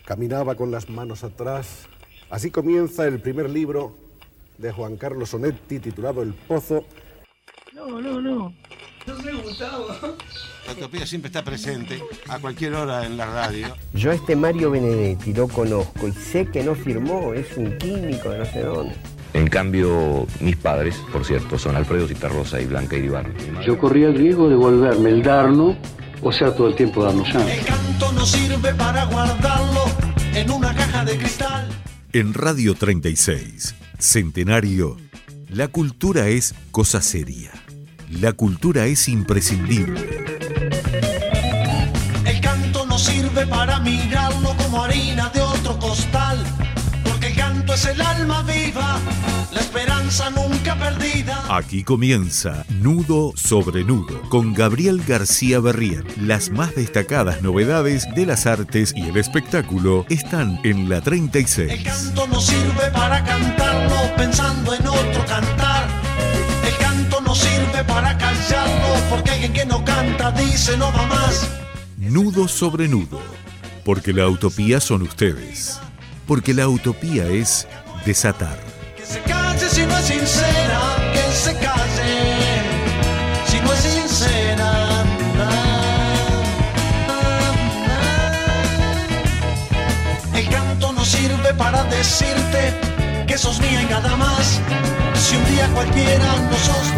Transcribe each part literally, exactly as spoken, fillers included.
caminaba con las manos atrás. Así comienza el primer libro de Juan Carlos Onetti, titulado El Pozo. No, no, no. No sé, Gustavo. La utopía siempre está presente, a cualquier hora en la radio. Yo a este Mario Benedetti lo conozco y sé que no firmó, es un químico de no sé dónde. En cambio, mis padres, por cierto, son Alfredo Citarrosa y Blanca Iribarne. Yo corría el riesgo de volverme el Darno, o sea, todo el tiempo darnos chance. El canto no sirve para guardarlo en una caja de cristal. En Radio treinta y seis, Centenario, la cultura es cosa seria. La cultura es imprescindible. El canto no sirve para mirarlo como harina de otro costal, porque el canto es el alma viva, la esperanza nunca perdida. Aquí comienza Nudo sobre Nudo con Gabriel García Berrién. Las más destacadas novedades de las artes y el espectáculo están en la treinta y seis. El canto no sirve para cantarlo pensando en otro cantar. El canto no sirve para callarlo, porque alguien que no canta dice no va más. Nudo sobre Nudo, porque la utopía son ustedes, porque la utopía es desatar. Que se calle si no es sincera, que se calle si no es sincera. El canto no sirve para decirte que sos mía y nada más. Si un día cualquiera no sos.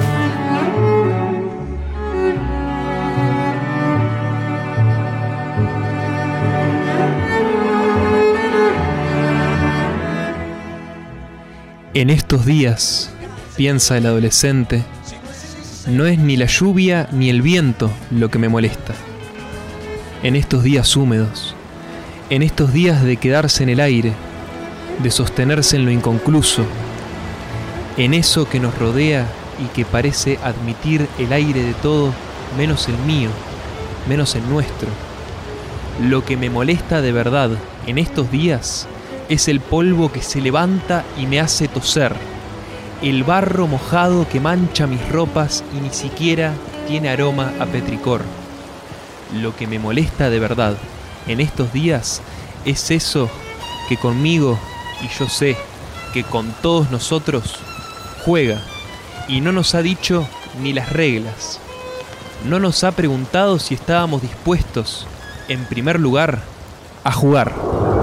En estos días, piensa el adolescente, no es ni la lluvia ni el viento lo que me molesta. En estos días húmedos, en estos días de quedarse en el aire, de sostenerse en lo inconcluso, en eso que nos rodea y que parece admitir el aire de todo menos el mío, menos el nuestro. Lo que me molesta de verdad en estos días es el polvo que se levanta y me hace toser, el barro mojado que mancha mis ropas y ni siquiera tiene aroma a petricor. Lo que me molesta de verdad en estos días es eso que conmigo, y yo sé que con todos nosotros, juega y no nos ha dicho ni las reglas. No nos ha preguntado si estábamos dispuestos, en primer lugar, a jugar.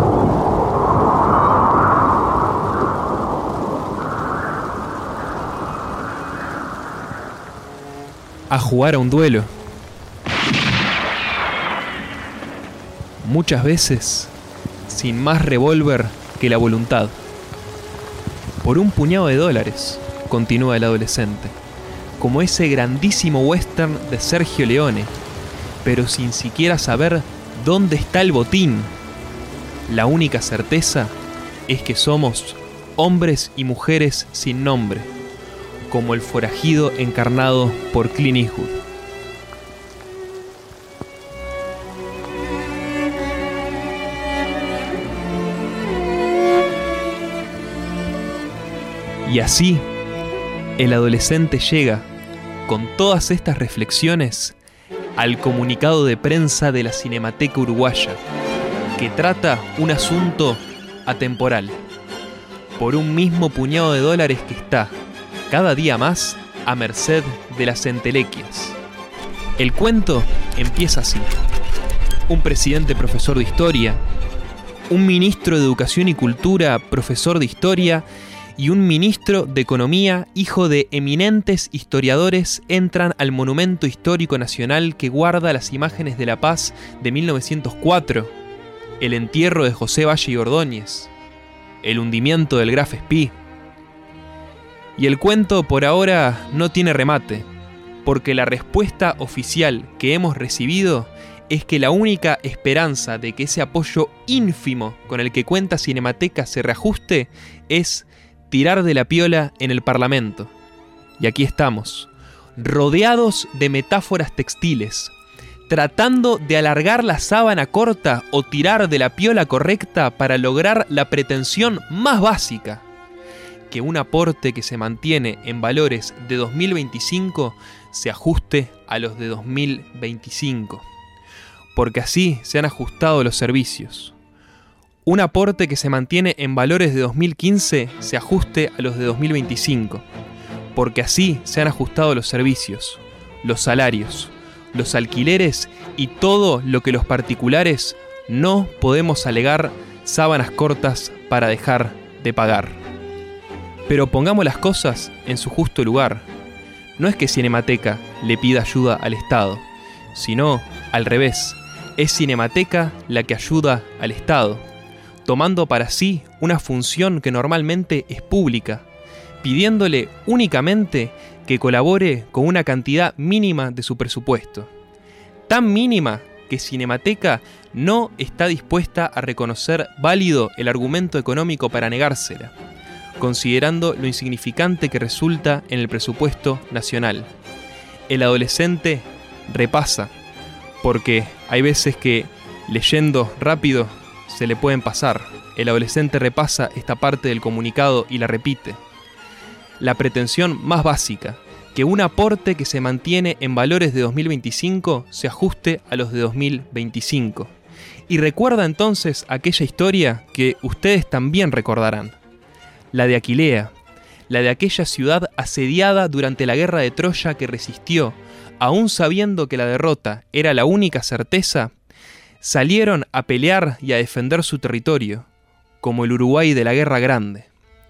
A jugar a un duelo. Muchas veces, sin más revólver que la voluntad. Por un puñado de dólares, continúa el adolescente, como ese grandísimo western de Sergio Leone, pero sin siquiera saber dónde está el botín. La única certeza es que somos hombres y mujeres sin nombre, como el forajido encarnado por Clint Eastwood. Y así, el adolescente llega, con todas estas reflexiones, al comunicado de prensa de la Cinemateca Uruguaya, que trata un asunto atemporal, por un mismo puñado de dólares que está, cada día más, a merced de las entelequias. El cuento empieza así. Un presidente profesor de historia, un ministro de Educación y Cultura profesor de historia, y un ministro de Economía, hijo de eminentes historiadores, entran al Monumento Histórico Nacional que guarda las imágenes de la paz de mil novecientos cuatro, el entierro de José Valle y Ordóñez, el hundimiento del Graf Spee. Y el cuento por ahora no tiene remate, porque la respuesta oficial que hemos recibido es que la única esperanza de que ese apoyo ínfimo con el que cuenta Cinemateca se reajuste es tirar de la piola en el Parlamento. Y aquí estamos, rodeados de metáforas textiles, tratando de alargar la sábana corta o tirar de la piola correcta para lograr la pretensión más básica, que un aporte que se mantiene en valores de dos mil veinticinco se ajuste a los de dos mil veinticinco, porque así se han ajustado los servicios. Un aporte que se mantiene en valores de dos mil quince se ajuste a los de dos mil veinticinco, porque así se han ajustado los servicios, los salarios, los alquileres y todo lo que los particulares no podemos alegar sábanas cortas para dejar de pagar. Pero pongamos las cosas en su justo lugar. No es que Cinemateca le pida ayuda al Estado, sino al revés, es Cinemateca la que ayuda al Estado, tomando para sí una función que normalmente es pública, pidiéndole únicamente que colabore con una cantidad mínima de su presupuesto. Tan mínima que Cinemateca no está dispuesta a reconocer válido el argumento económico para negársela, considerando lo insignificante que resulta en el presupuesto nacional. El adolescente repasa, porque hay veces que leyendo rápido se le pueden pasar. El adolescente repasa esta parte del comunicado y la repite. La pretensión más básica, que un aporte que se mantiene en valores de dos mil veinticinco se ajuste a los de dos mil veinticinco. Y recuerda entonces aquella historia que ustedes también recordarán. La de Aquilea, la de aquella ciudad asediada durante la guerra de Troya que resistió, aún sabiendo que la derrota era la única certeza, salieron a pelear y a defender su territorio, como el Uruguay de la Guerra Grande.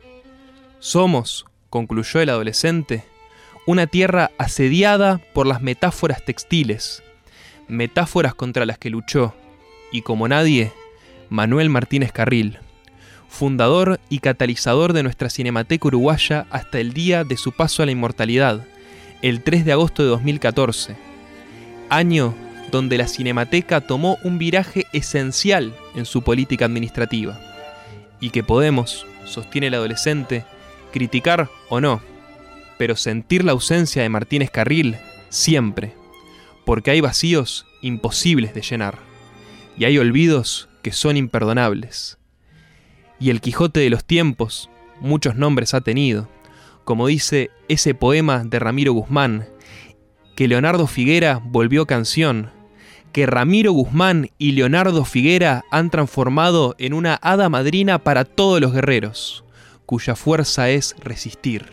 Somos, concluyó el adolescente, una tierra asediada por las metáforas textiles, metáforas contra las que luchó, y como nadie, Manuel Martínez Carril, fundador y catalizador de nuestra Cinemateca Uruguaya hasta el día de su paso a la inmortalidad, el tres de agosto de dos mil catorce, año donde la Cinemateca tomó un viraje esencial en su política administrativa, y que podemos, sostiene el adolescente, criticar o no, pero sentir la ausencia de Martínez Carril siempre, porque hay vacíos imposibles de llenar, y hay olvidos que son imperdonables. Y el Quijote de los tiempos muchos nombres ha tenido, como dice ese poema de Ramiro Guzmán, que Leonardo Figuera volvió canción, que Ramiro Guzmán y Leonardo Figuera han transformado en una hada madrina para todos los guerreros, cuya fuerza es resistir.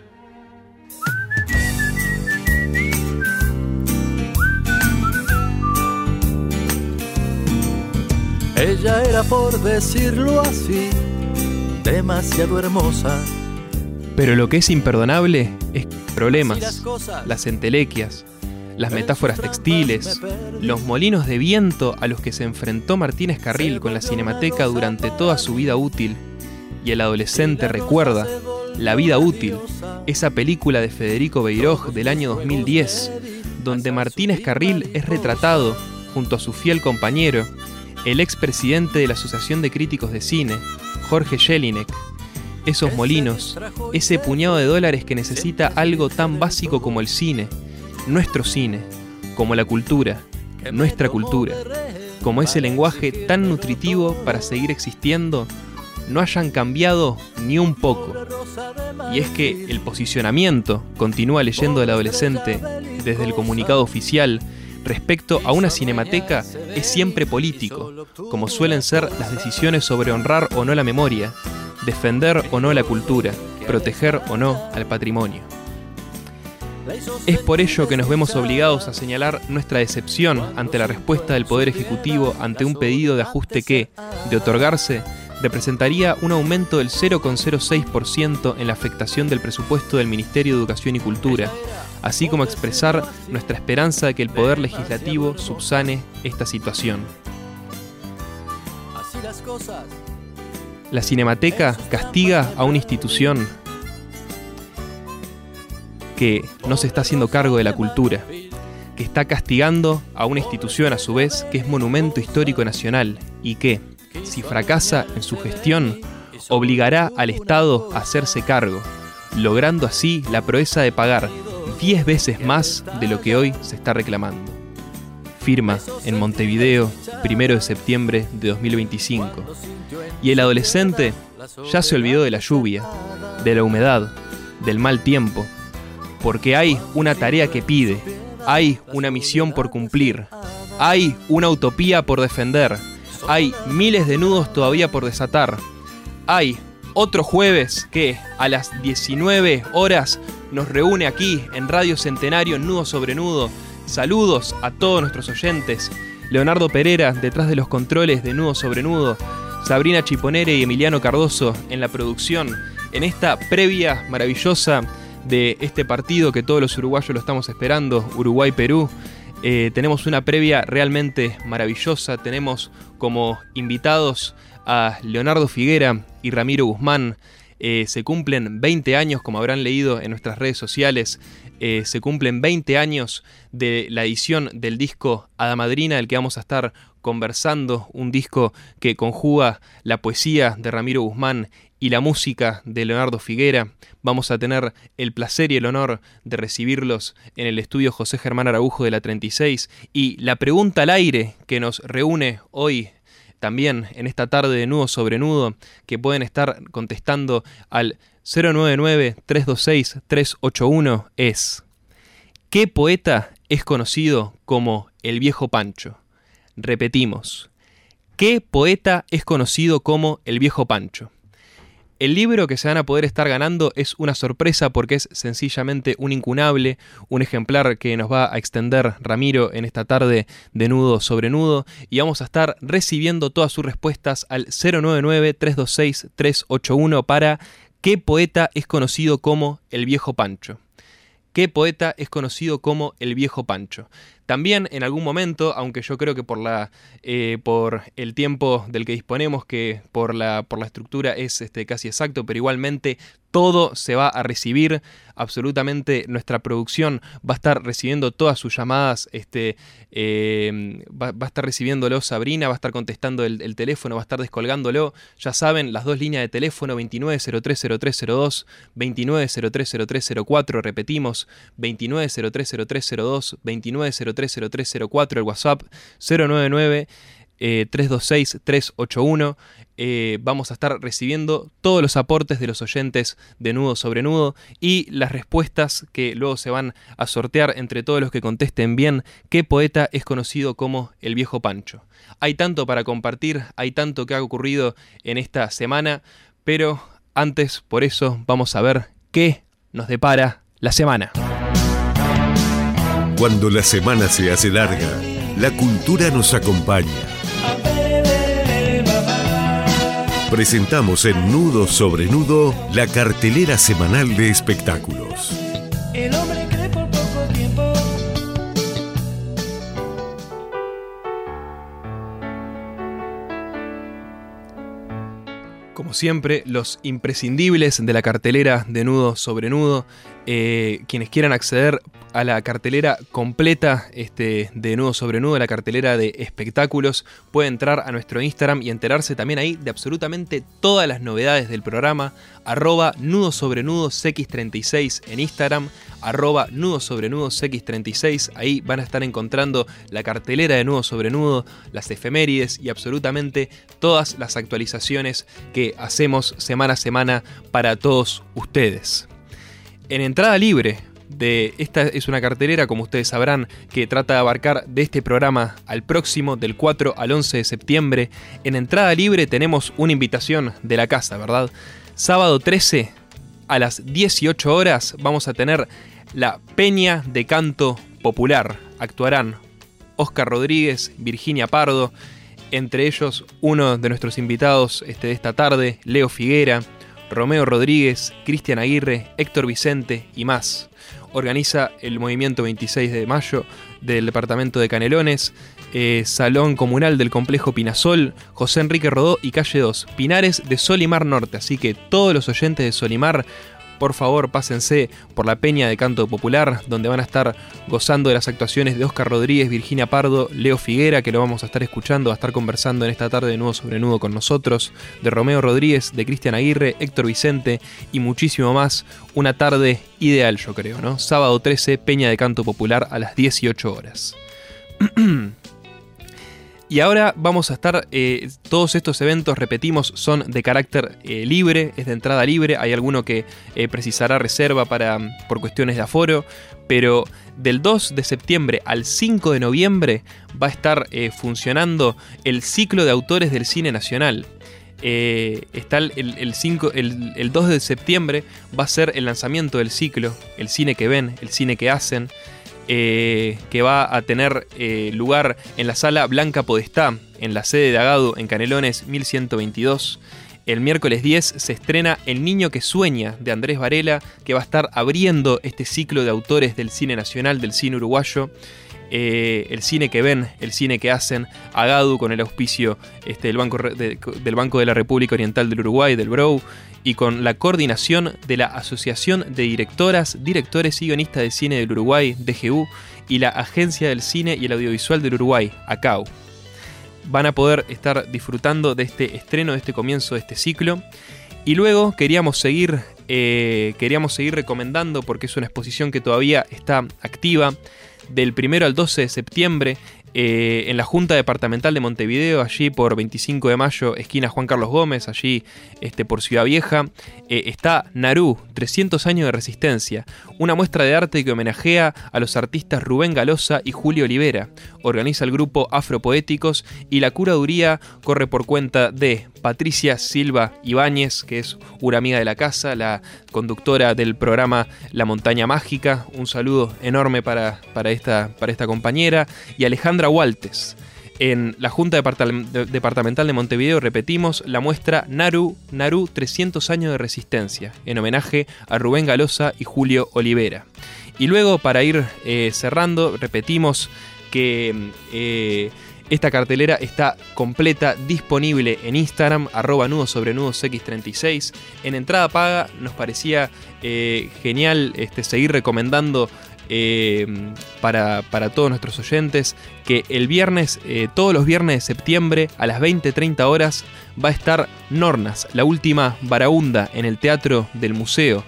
Ella era, por decirlo así, demasiado hermosa. Pero lo que es imperdonable es problemas, las entelequias, las metáforas textiles, los molinos de viento a los que se enfrentó Martínez Carril con la Cinemateca durante toda su vida útil. Y el adolescente recuerda La vida útil, esa película de Federico Beiroj del año dos mil diez, donde Martínez Carril es retratado, junto a su fiel compañero, el expresidente de la Asociación de Críticos de Cine, Jorge Jelinek. Esos molinos, ese puñado de dólares que necesita algo tan básico como el cine, nuestro cine, como la cultura, nuestra cultura, como ese lenguaje tan nutritivo para seguir existiendo, no hayan cambiado ni un poco. Y es que el posicionamiento, continúa leyendo el adolescente desde el comunicado oficial, respecto a una cinemateca es siempre político, como suelen ser las decisiones sobre honrar o no la memoria, defender o no la cultura, proteger o no al patrimonio. Es por ello que nos vemos obligados a señalar nuestra decepción ante la respuesta del Poder Ejecutivo ante un pedido de ajuste que, de otorgarse, representaría un aumento del cero coma cero seis por ciento en la afectación del presupuesto del Ministerio de Educación y Cultura, así como expresar nuestra esperanza de que el Poder Legislativo subsane esta situación. La Cinemateca castiga a una institución que no se está haciendo cargo de la cultura, que está castigando a una institución a su vez que es monumento histórico nacional y que, si fracasa en su gestión, obligará al Estado a hacerse cargo, logrando así la proeza de pagar diez veces más de lo que hoy se está reclamando. Firma en Montevideo, primero de septiembre de dos mil veinticinco. Y el adolescente ya se olvidó de la lluvia, de la humedad, del mal tiempo, porque hay una tarea que pide, hay una misión por cumplir, hay una utopía por defender, hay miles de nudos todavía por desatar. Hay otro jueves que a las diecinueve horas nos reúne aquí en Radio Centenario Nudo sobre Nudo. Saludos a todos nuestros oyentes. Leonardo Pereira detrás de los controles de Nudo sobre Nudo. Sabrina Chiponere y Emiliano Cardoso en la producción. En esta previa maravillosa de este partido que todos los uruguayos lo estamos esperando, Uruguay-Perú. Eh, tenemos una previa realmente maravillosa. Tenemos como invitados a Leonardo Figuera y Ramiro Guzmán. Eh, se cumplen veinte años, como habrán leído en nuestras redes sociales, eh, se cumplen veinte años de la edición del disco Hada Madrina, del que vamos a estar conversando, un disco que conjuga la poesía de Ramiro Guzmán y la música de Leonardo Figuera. Vamos a tener el placer y el honor de recibirlos en el estudio José Germán Araujo de la treinta y seis, y la pregunta al aire que nos reúne hoy también en esta tarde de Nudo sobre Nudo, que pueden estar contestando al cero nueve nueve, tres dos seis, tres ocho uno, es: ¿qué poeta es conocido como el Viejo Pancho? Repetimos, ¿qué poeta es conocido como el Viejo Pancho? El libro que se van a poder estar ganando es una sorpresa porque es sencillamente un incunable, un ejemplar que nos va a extender Ramiro en esta tarde de Nudo sobre Nudo, y vamos a estar recibiendo todas sus respuestas al cero nueve nueve, tres dos seis, tres ocho uno para ¿qué poeta es conocido como el Viejo Pancho? ¿Qué poeta es conocido como el Viejo Pancho? También en algún momento, aunque yo creo que por la eh, por el tiempo del que disponemos, que por la por la estructura es este, casi exacto, pero igualmente todo se va a recibir, absolutamente nuestra producción va a estar recibiendo todas sus llamadas, este, eh, va, va a estar recibiéndolo Sabrina, va a estar contestando el, el teléfono, va a estar descolgándolo. Ya saben, las dos líneas de teléfono, veintinueve cero tres cero tres cero dos, veintinueve cero tres cero tres cero cuatro, repetimos, veintinueve cero tres cero tres cero dos, veintinueve cero tres cero tres cero cuatro, el WhatsApp cero nueve nueve, tres dos seis, tres ocho uno. Eh, vamos a estar recibiendo todos los aportes de los oyentes de Nudo sobre Nudo y las respuestas que luego se van a sortear entre todos los que contesten bien qué poeta es conocido como el Viejo Pancho. Hay tanto para compartir, hay tanto que ha ocurrido en esta semana, pero antes, por eso, vamos a ver qué nos depara la semana. Cuando la semana se hace larga, la cultura nos acompaña. Presentamos en Nudo sobre Nudo la cartelera semanal de espectáculos. El hombre cree por poco tiempo. Como siempre, los imprescindibles de la cartelera de Nudo sobre Nudo. Eh, quienes quieran acceder a la cartelera completa este, de Nudo sobre Nudo, la cartelera de espectáculos, puede entrar a nuestro Instagram y enterarse también ahí de absolutamente todas las novedades del programa. Arroba Nudo sobre Nudo C X treinta y seis en Instagram, arroba Nudo sobre Nudo C X treinta y seis. Ahí van a estar encontrando la cartelera de Nudo sobre Nudo, las efemérides y absolutamente todas las actualizaciones que hacemos semana a semana para todos ustedes. En entrada libre, de esta es una cartelera, como ustedes sabrán, que trata de abarcar de este programa al próximo, del cuatro al once de septiembre. En entrada libre tenemos una invitación de la casa, ¿verdad? Sábado trece a las dieciocho horas vamos a tener la Peña de Canto Popular. Actuarán Oscar Rodríguez, Virginia Pardo, entre ellos uno de nuestros invitados este, de esta tarde, Leo Figuera, Romeo Rodríguez, Cristian Aguirre, Héctor Vicente y más. Organiza el Movimiento veintiséis de mayo del departamento de Canelones, eh, Salón Comunal del Complejo Pinasol, José Enrique Rodó y Calle dos, Pinares de Solimar Norte. Así que todos los oyentes de Solimar, por favor, pásense por la Peña de Canto Popular, donde van a estar gozando de las actuaciones de Oscar Rodríguez, Virginia Pardo, Leo Figuera, que lo vamos a estar escuchando, va a estar conversando en esta tarde de Nudo sobre Nudo con nosotros, de Romeo Rodríguez, de Cristian Aguirre, Héctor Vicente y muchísimo más. Una tarde ideal, yo creo, ¿no? Sábado trece, Peña de Canto Popular a las dieciocho horas. Y ahora vamos a estar, eh, todos estos eventos, repetimos, son de carácter eh, libre, es de entrada libre, hay alguno que eh, precisará reserva para, por cuestiones de aforo, pero del dos de septiembre al cinco de noviembre va a estar eh, funcionando el ciclo de autores del cine nacional. Eh, está el, el, cinco, el, el dos de septiembre va a ser el lanzamiento del ciclo, el cine que ven, el cine que hacen, eh, que va a tener eh, lugar en la sala Blanca Podestá, en la sede de Agadu, en Canelones mil ciento veintidós. El miércoles diez se estrena El niño que sueña, de Andrés Varela, que va a estar abriendo este ciclo de autores del cine nacional, del cine uruguayo. Eh, el cine que ven, el cine que hacen, Agadu, con el auspicio este, del, Banco de, del Banco de la República Oriental del Uruguay, del B R O U, y con la coordinación de la Asociación de Directoras, Directores y Guionistas de Cine del Uruguay, D G U, y la Agencia del Cine y el Audiovisual del Uruguay, A C A U. Van a poder estar disfrutando de este estreno, de este comienzo de este ciclo. Y luego queríamos seguir, eh, queríamos seguir recomendando, porque es una exposición que todavía está activa, del primero al doce de septiembre, eh, en la Junta Departamental de Montevideo, allí por veinticinco de mayo, esquina Juan Carlos Gómez, allí este, por Ciudad Vieja, eh, está Narú, trescientos años de resistencia, una muestra de arte que homenajea a los artistas Rubén Galosa y Julio Olivera. Organiza el grupo Afropoéticos y la curaduría corre por cuenta de Patricia Silva Ibáñez, que es una amiga de la casa, la conductora del programa La Montaña Mágica. Un saludo enorme para, para, esta, para esta compañera. Y Alejandra Waltes. En la Junta Departamental de Montevideo, repetimos, la muestra Narú, Narú trescientos años de resistencia, en homenaje a Rubén Galosa y Julio Olivera. Y luego, para ir eh, cerrando, repetimos que eh, esta cartelera está completa, disponible en Instagram, arroba nudo sobre nudos equis treinta y seis. En entrada paga nos parecía eh, genial este, seguir recomendando eh, para, para todos nuestros oyentes que el viernes, eh, todos los viernes de septiembre a las veinte treinta horas va a estar Nornas, la última varaunda en el Teatro del Museo.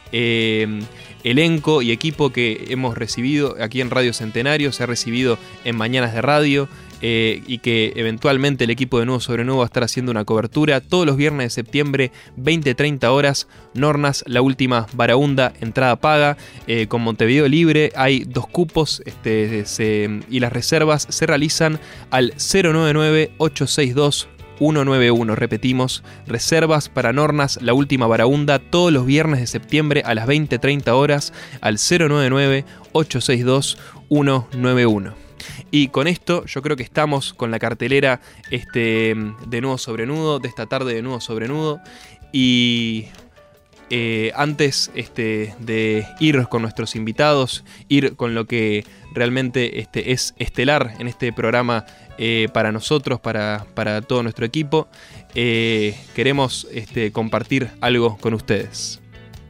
Eh, elenco y equipo que hemos recibido aquí en Radio Centenario, se ha recibido en Mañanas de Radio, eh, y que eventualmente el equipo de Nudo sobre Nudo va a estar haciendo una cobertura todos los viernes de septiembre, veinte treinta horas, Nornas, la última varaunda, entrada paga, eh, con Montevideo libre, hay dos cupos este, se, y las reservas se realizan al cero nueve nueve ocho seis dos uno nueve uno. Repetimos, reservas para Nornas, la última varaunda, todos los viernes de septiembre a las veinte treinta horas al cero nueve nueve ocho seis dos uno nueve uno. Y con esto yo creo que estamos con la cartelera este, de Nudo sobre Nudo, de esta tarde de Nudo sobre Nudo. Y eh, antes este, de ir con nuestros invitados, ir con lo que realmente este, es estelar en este programa eh, para nosotros, para, para todo nuestro equipo, eh, queremos este, compartir algo con ustedes.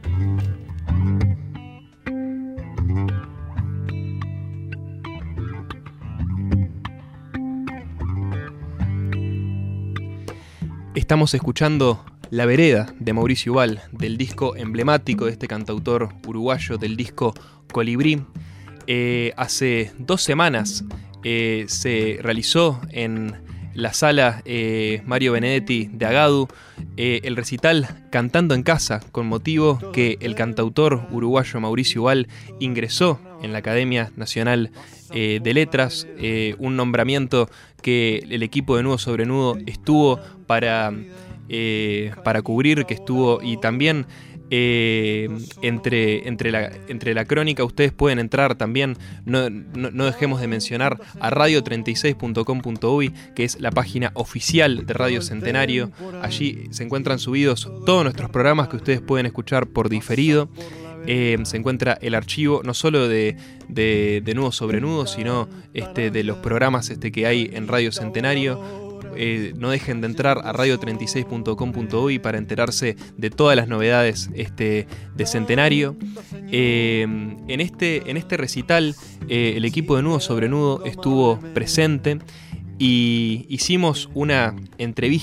Estamos escuchando La Vereda de Mauricio Ubal, del disco emblemático de este cantautor uruguayo, del disco Colibrí. Eh, hace dos semanas eh, se realizó en la sala eh, Mario Benedetti de Agadu eh, el recital Cantando en Casa, con motivo que el cantautor uruguayo Mauricio Ubal ingresó en la Academia Nacional eh, de Letras, eh, un nombramiento que el equipo de Nudo sobre Nudo estuvo para, eh, para cubrir, que estuvo y también eh, entre, entre, la, entre la crónica ustedes pueden entrar también, no, no, no dejemos de mencionar a radio treinta y seis punto com punto uy, que es la página oficial de Radio Centenario. Allí se encuentran subidos todos nuestros programas que ustedes pueden escuchar por diferido. Eh, se encuentra el archivo no solo de, de, de Nudo sobre Nudo, sino este, de los programas este, que hay en Radio Centenario. Eh, no dejen de entrar a radio treinta y seis punto com punto uy para enterarse de todas las novedades este, de Centenario. Eh, en, este, en este recital eh, el equipo de Nudo sobre Nudo estuvo presente y hicimos una entrevista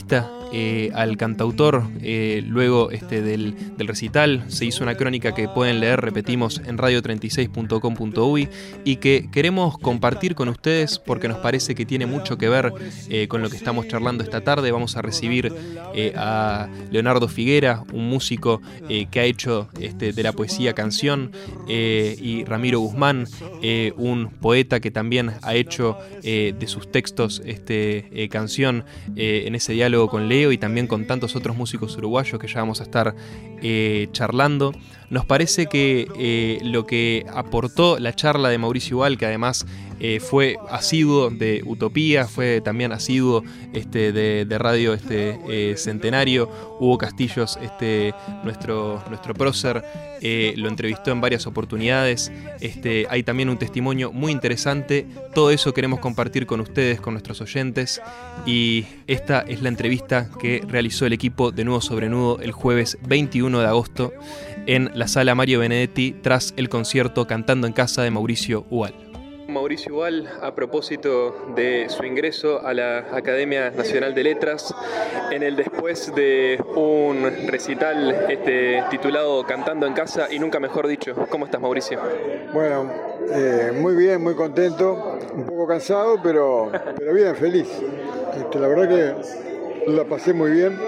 eh, al cantautor. Eh, luego este, del, del recital se hizo una crónica que pueden leer, repetimos, en radio treinta y seis punto com punto uy, y que queremos compartir con ustedes porque nos parece que tiene mucho que ver eh, con lo que estamos charlando esta tarde. Vamos a recibir eh, a Leonardo Figuera, un músico eh, que ha hecho este, de la poesía canción, eh, y Ramiro Guzmán, eh, un poeta que también ha hecho eh, de sus textos este, eh, canción, eh, en ese diálogo con Leo y también con tantos otros músicos uruguayos que ya vamos a estar eh, charlando. Nos parece que eh, lo que aportó la charla de Mauricio Ubal, que además eh, fue asiduo de Utopía, fue también asiduo este, de, de Radio este, eh, Centenario, Hugo Castillos, este, nuestro, nuestro prócer, eh, lo entrevistó en varias oportunidades. Este, hay también un testimonio muy interesante. Todo eso queremos compartir con ustedes, con nuestros oyentes, y esta es la entrevista que realizó el equipo de Nudo sobre Nudo el jueves veintiuno de agosto en la Sala Mario Benedetti tras el concierto Cantando en Casa de Mauricio Ubal. Mauricio Ubal, a propósito de su ingreso a la Academia Nacional de Letras, en el después de un recital este, titulado Cantando en Casa, y nunca mejor dicho. ¿Cómo estás, Mauricio? Bueno, eh, muy bien, muy contento, un poco cansado, pero, pero bien, feliz. Este, la verdad que la pasé muy bien.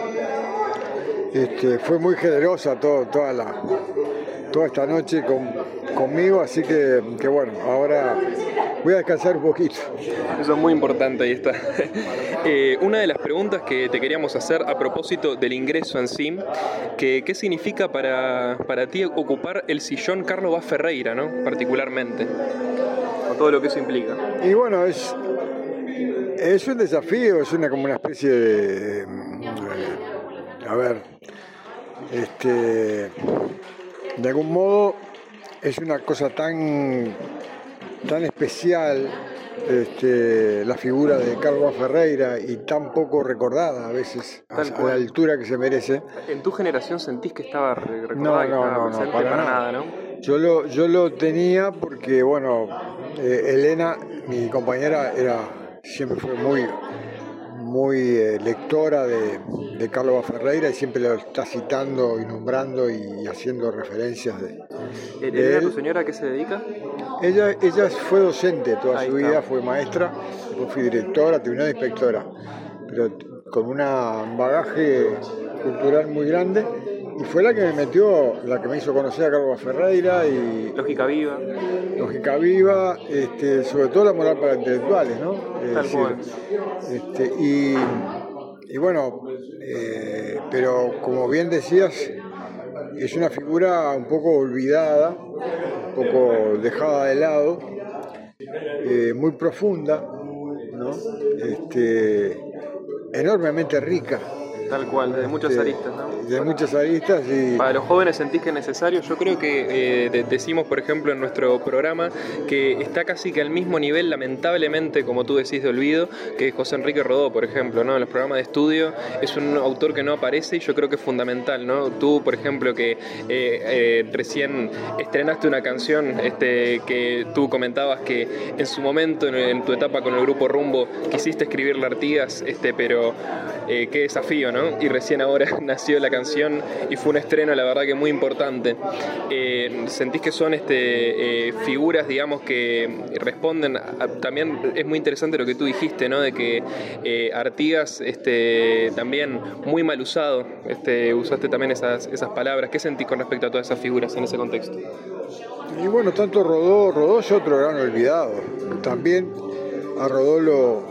Este, fue muy generosa todo, toda, la, toda esta noche con, conmigo, así que, que bueno, ahora voy a descansar un poquito. Eso es muy importante, ahí está. Eh, una de las preguntas que te queríamos hacer a propósito del ingreso en sí, que, ¿qué significa para, para ti ocupar el sillón Carlos Vaz Ferreira, ¿no? Particularmente, con todo lo que eso implica? Y bueno, es, es un desafío, es una como una especie de... A ver, este, de algún modo es una cosa tan, tan especial este, la figura de Carlos Vaz Ferreira y tan poco recordada a veces, a, a la altura que se merece. ¿En tu generación sentís que estaba recordada? No, no, que estaba no, presente? no, para, para nada. nada, ¿no? Yo lo, yo lo tenía porque, bueno, eh, Elena, mi compañera, era siempre fue muy... muy eh, lectora de, de Carlos Vaz Ferreira y siempre lo está citando y nombrando y haciendo referencias de, de ¿Elena, él. tu señora, a qué se dedica? Ella, ella fue docente toda Ahí su está. vida, fue maestra, después fue directora, terminó de inspectora, pero con un bagaje cultural muy grande, y fue la que me metió, la que me hizo conocer a Carlos Vaz Ferreira y... Lógica Viva. Lógica Viva, este, sobre todo la moral para intelectuales, ¿no? Es Tal decir, cual. Este, y, y bueno, eh, pero como bien decías, es una figura un poco olvidada, un poco dejada de lado, eh, muy profunda, ¿no? Este, enormemente rica. Tal cual, de muchas Este, aristas, ¿no? De muchas aristas y... Para los jóvenes, ¿sentís que es necesario? Yo creo que eh, de- decimos, por ejemplo, en nuestro programa que está casi que al mismo nivel, lamentablemente, como tú decís, de olvido, que José Enrique Rodó, por ejemplo, ¿no? En los programas de estudio es un autor que no aparece y yo creo que es fundamental, ¿no? Tú, por ejemplo, que eh, eh, recién estrenaste una canción este, que tú comentabas que en su momento, en, en tu etapa con el grupo Rumbo, quisiste escribirle a Artigas, este, pero eh, qué desafío, ¿no? Y recién ahora nació la canción y fue un estreno, la verdad que muy importante. Eh, ¿Sentís que son este, eh, figuras, digamos, que responden a, a- también es muy interesante lo que tú dijiste, ¿no? De que eh, Artigas este, también muy mal usado, este, usaste también esas, esas palabras. ¿Qué sentís con respecto a todas esas figuras en ese contexto? Y bueno, tanto Rodó, Rodó es otro gran olvidado. También a Rodó lo,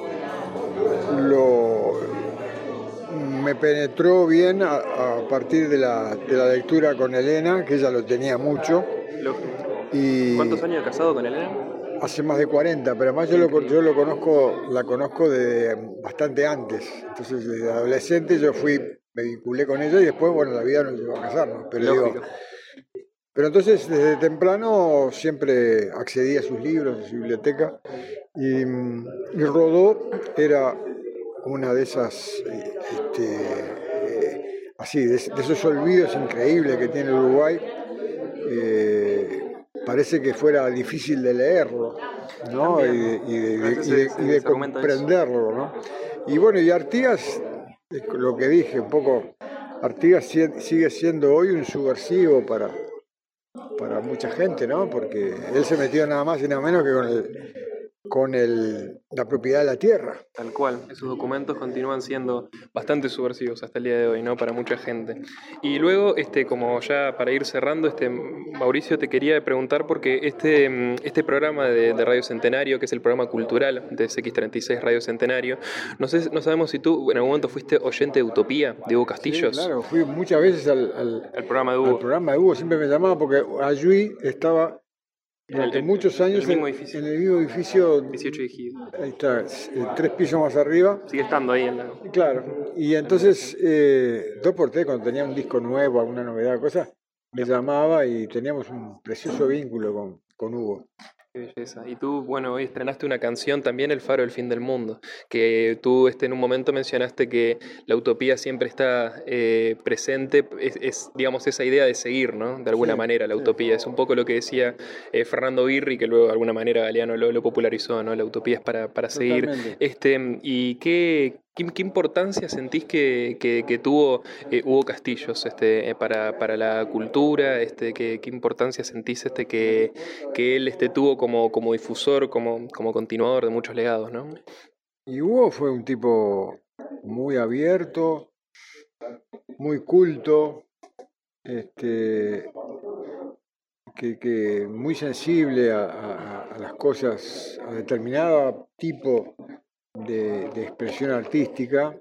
lo me penetró bien a, a partir de la, de la lectura con Elena, que ella lo tenía mucho. Y ¿Cuántos años casado con Elena? hace más de cuarenta, pero además yo, lo, yo lo conozco, la conozco de bastante antes. Entonces, desde adolescente yo fui, me vinculé con ella y después, bueno, la vida nos llevó a casarnos. Pero digo, Lógico. pero entonces, desde temprano, siempre accedí a sus libros, a su biblioteca, y, y Rodó era una de esas, este, eh, así, de, de esos olvidos increíbles que tiene Uruguay. Eh, parece que fuera difícil de leerlo, ¿no? Y de, y de- y de- y de- y de comprenderlo, ¿no? Y bueno, y Artigas lo que dije, un poco, Artigas sigue siendo hoy un subversivo para, para mucha gente, ¿no? Porque él se metió nada más y nada menos que con el... con el, la propiedad de la tierra. Tal cual, esos documentos continúan siendo bastante subversivos hasta el día de hoy, ¿no? Para mucha gente. Y luego, este, como ya para ir cerrando, este, Mauricio, te quería preguntar porque este, este programa de, de Radio Centenario, que es el programa cultural de X treinta y seis Radio Centenario, no sé, no sabemos si tú en algún momento fuiste oyente de Utopía, de Hugo Castillos. Sí, claro, fui muchas veces al, al, al programa de Hugo. Al programa de Hugo, siempre me llamaba porque allí estaba... Durante el, muchos años el mismo en, edificio. en el mismo edificio, dieciocho de Ejido. Ahí está, tres pisos más arriba. Sigue estando ahí en la... Claro, y entonces eh, dos por tres, cuando tenía un disco nuevo, alguna novedad, cosa, me llamaba y teníamos un precioso vínculo con, con Hugo. Qué belleza. Y tú, bueno, hoy estrenaste una canción también, El Faro del Fin del Mundo, que tú este, en un momento mencionaste que la utopía siempre está eh, presente, es, es, digamos, esa idea de seguir, ¿no? De alguna sí, manera, la sí. utopía. Es un poco lo que decía eh, Fernando Birri, que luego de alguna manera Galeano lo, lo popularizó, ¿no? La utopía es para, para seguir. Este, ¿y qué, qué, qué importancia sentís que, que, que tuvo eh, Hugo Castillos este, para, para la cultura? Este, ¿qué, qué importancia sentís este, que, que él este, tuvo como, como difusor, como, como continuador de muchos legados, ¿no? Y Hugo fue un tipo muy abierto, muy culto, este, que, que muy sensible a, a, a las cosas, a determinado tipo de, de expresión artística.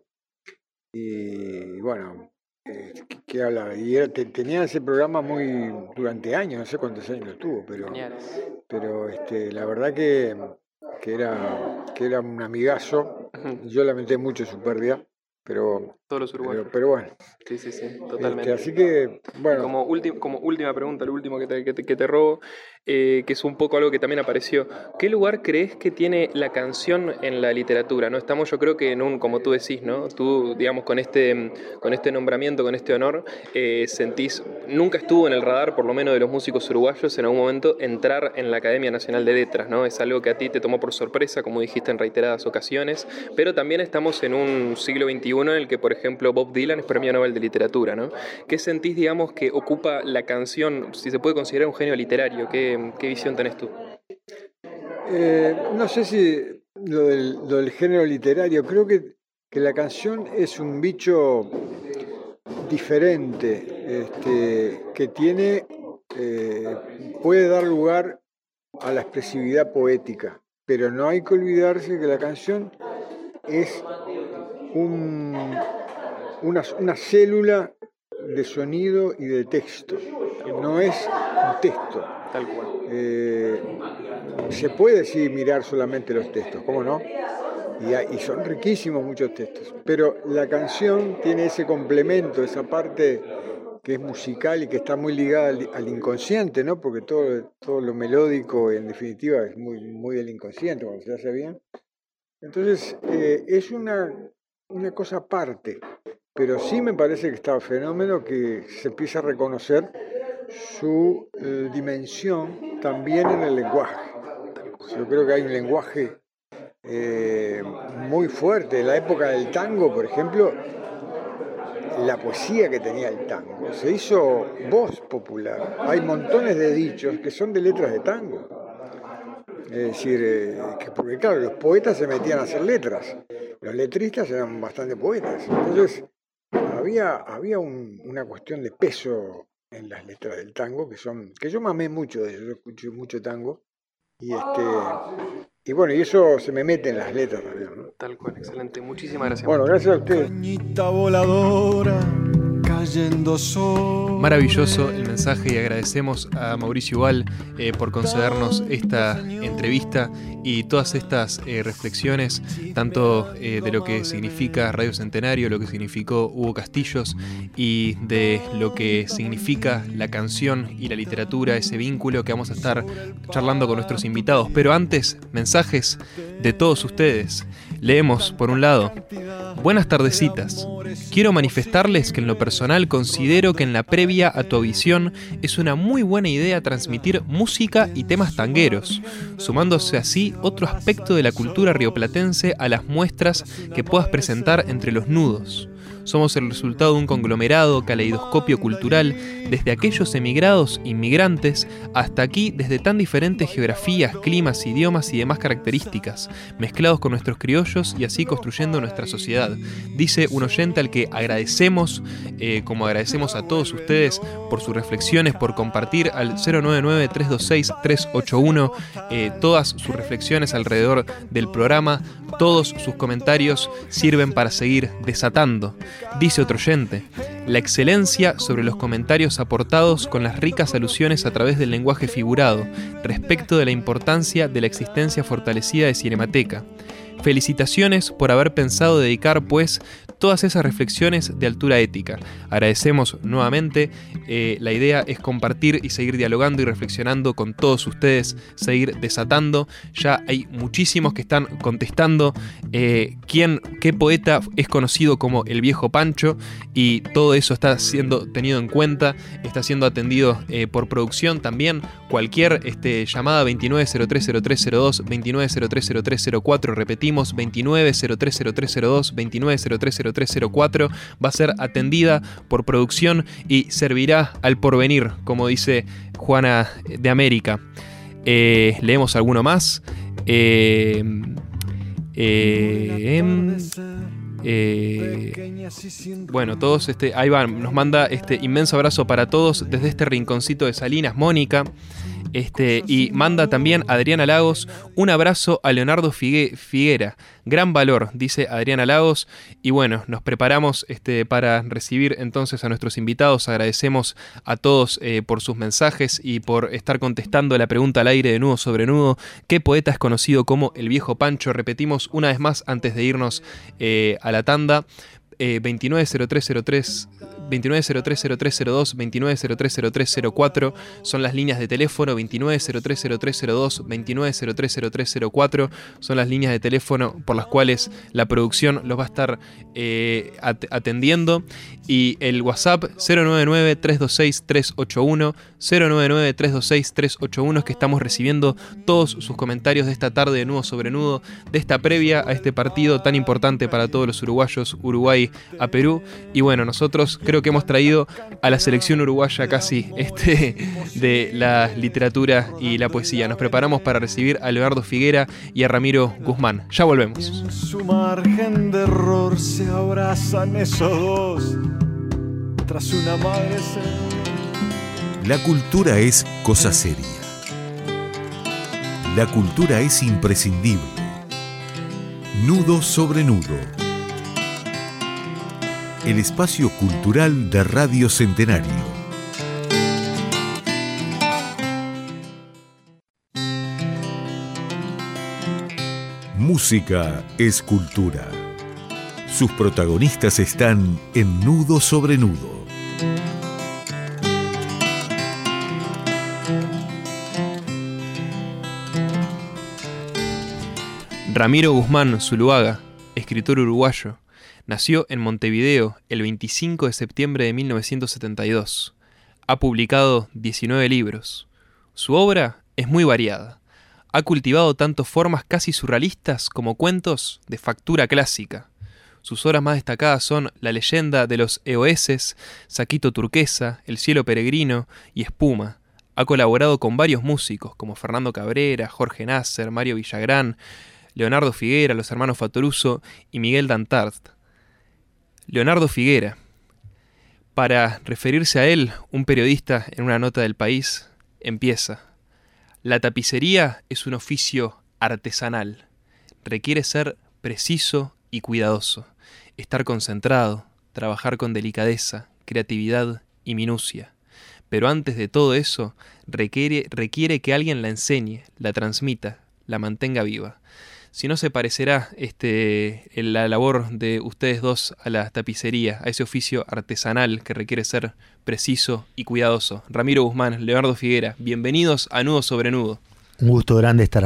Y bueno, eh, que, que habla, y era, te, tenía ese programa muy durante años, no sé cuántos años lo tuvo, pero, pero este, la verdad que, que, era, que era un amigazo. Yo lamenté mucho su pérdida, pero todos los uruguayos. Pero, pero bueno. Sí, sí, sí, totalmente. Este, así que, bueno. Como, ulti- como última pregunta, lo último que te, que te, que te robo, eh, que es un poco algo que también apareció. ¿Qué lugar crees que tiene la canción en la literatura? ¿No? Estamos, yo creo que en un, como tú decís, ¿no? Tú, digamos, con este, con este nombramiento, con este honor, eh, sentís, nunca estuvo en el radar, por lo menos de los músicos uruguayos, en algún momento entrar en la Academia Nacional de Letras, ¿no? Es algo que a ti te tomó por sorpresa, como dijiste en reiteradas ocasiones, pero también estamos en un siglo veintiuno en el que, por ejemplo, Bob Dylan es premio Nobel de Literatura, ¿no? ¿Qué sentís, digamos, que ocupa la canción, si se puede considerar un genio literario? ¿Qué, qué visión tenés tú? Eh, no sé si lo del, lo del género literario, creo que, que la canción es un bicho diferente, este, que tiene, eh, puede dar lugar a la expresividad poética, pero no hay que olvidarse que la canción es un... Una, una célula de sonido y de texto, no es un texto. Tal cual. Eh, se puede sí mirar solamente los textos, ¿cómo no? Y, hay, y son riquísimos muchos textos, pero la canción tiene ese complemento, esa parte que es musical y que está muy ligada al, al inconsciente, ¿no? Porque todo, todo lo melódico, en definitiva, es muy, muy del inconsciente cuando se hace bien. Entonces, eh, es una, una cosa aparte. Pero sí me parece que está fenómeno que se empieza a reconocer su eh, dimensión también en el lenguaje. Yo creo que hay un lenguaje eh, muy fuerte. En la época del tango, por ejemplo, la poesía que tenía el tango se hizo voz popular. Hay montones de dichos que son de letras de tango. Es decir, eh, que porque claro, los poetas se metían a hacer letras. Los letristas eran bastante poetas. Entonces, Había, había un, una cuestión de peso en las letras del tango que son que yo mamé mucho de eso, yo escuché mucho tango y este y bueno, y eso se me mete en las letras también, ¿no? Tal cual, excelente, muchísimas gracias. Bueno, gracias a ustedes. Cañita voladora cayendo sol. Maravilloso el mensaje y agradecemos a Mauricio Ubal eh, por concedernos esta entrevista y todas estas eh, reflexiones, tanto eh, de lo que significa Radio Centenario, lo que significó Hugo Castillos y de lo que significa la canción y la literatura, ese vínculo que vamos a estar charlando con nuestros invitados. Pero antes, mensajes de todos ustedes. Leemos, por un lado: buenas tardecitas. Quiero manifestarles que en lo personal considero que en la previa a tu audición es una muy buena idea transmitir música y temas tangueros, sumándose así otro aspecto de la cultura rioplatense a las muestras que puedas presentar entre los nudos. Somos el resultado de un conglomerado, caleidoscopio cultural, desde aquellos emigrados, inmigrantes, hasta aquí desde tan diferentes geografías, climas, idiomas y demás características, mezclados con nuestros criollos y así construyendo nuestra sociedad. Dice un oyente al que agradecemos, eh, como agradecemos a todos ustedes por sus reflexiones, por compartir al cero nueve nueve, tres dos seis, tres ocho uno eh, todas sus reflexiones alrededor del programa. Todos sus comentarios sirven para seguir desatando. Dice otro oyente: la excelencia sobre los comentarios aportados con las ricas alusiones a través del lenguaje figurado, respecto de la importancia de la existencia fortalecida de Cinemateca. Felicitaciones por haber pensado dedicar, pues, todas esas reflexiones de altura ética. Agradecemos nuevamente, eh, la idea es compartir y seguir dialogando y reflexionando con todos ustedes, seguir desatando. Ya hay muchísimos que están contestando eh, quién, qué poeta es conocido como el Viejo Pancho, y todo eso está siendo tenido en cuenta, está siendo atendido eh, por producción también. Cualquier este, llamada veintinueve cero tres cero tres cero dos, veintinueve cero tres cero tres cero cuatro, repetimos, veintinueve cero tres cero tres cero dos, veintinueve cero tres cero tres cero cuatro, va a ser atendida por producción y servirá al porvenir, como dice Juana de América. Eh, leemos alguno más. Eh, eh, eh, bueno, todos, este, ahí van, nos manda este inmenso abrazo para todos desde este rinconcito de Salinas, Mónica. Este, y manda también Adriana Lagos un abrazo a Leonardo Figue, Figuera. Gran valor, dice Adriana Lagos. Y bueno, nos preparamos este, para recibir entonces a nuestros invitados. Agradecemos a todos eh, por sus mensajes y por estar contestando la pregunta al aire de Nudo sobre Nudo. ¿Qué poeta es conocido como el Viejo Pancho? Repetimos una vez más antes de irnos eh, a la tanda. Eh, veintinueve cero tres cero tres, veintinueve cero tres cero tres cero dos, veintinueve cero tres cero tres cero cuatro son las líneas de teléfono. Veintinueve cero tres cero tres cero dos, veintinueve cero tres cero tres cero cuatro son las líneas de teléfono por las cuales la producción los va a estar eh, at- atendiendo. Y el WhatsApp cero nueve nueve, tres dos seis, tres ocho uno, cero nueve nueve, tres dos seis, tres ocho uno, es que estamos recibiendo todos sus comentarios de esta tarde de Nudo sobre Nudo, de esta previa a este partido tan importante para todos los uruguayos, Uruguay a Perú. Y bueno, nosotros creo que hemos traído a la selección uruguaya casi este, de la literatura y la poesía. Nos preparamos para recibir a Leonardo Figuera y a Ramiro Guzmán. Ya volvemos. En su margen de error se abrazan esos dos tras una madre se... La cultura es cosa seria. La cultura es imprescindible. Nudo sobre Nudo. El espacio cultural de Radio Centenario. Música es cultura. Sus protagonistas están en Nudo sobre Nudo. Ramiro Guzmán Zuluaga, escritor uruguayo, nació en Montevideo el veinticinco de septiembre de mil novecientos setenta y dos. Ha publicado diecinueve libros. Su obra es muy variada. Ha cultivado tanto formas casi surrealistas como cuentos de factura clásica. Sus obras más destacadas son La leyenda de los eoeses, Saquito turquesa, El cielo peregrino y Espuma. Ha colaborado con varios músicos como Fernando Cabrera, Jorge Nasser, Mario Villagrán, Leonardo Figuera, los hermanos Fatoruso y Miguel Dantart. Leonardo Figuera. Para referirse a él, un periodista en una nota del País empieza: la tapicería es un oficio artesanal. Requiere ser preciso y cuidadoso, estar concentrado, trabajar con delicadeza, creatividad y minucia. Pero antes de todo eso, requiere, requiere que alguien la enseñe, la transmita, la mantenga viva. Si no, se parecerá este, la labor de ustedes dos a la tapicería, a ese oficio artesanal que requiere ser preciso y cuidadoso. Ramiro Guzmán, Leonardo Figuera, bienvenidos a Nudo sobre Nudo. Un gusto grande estar acá.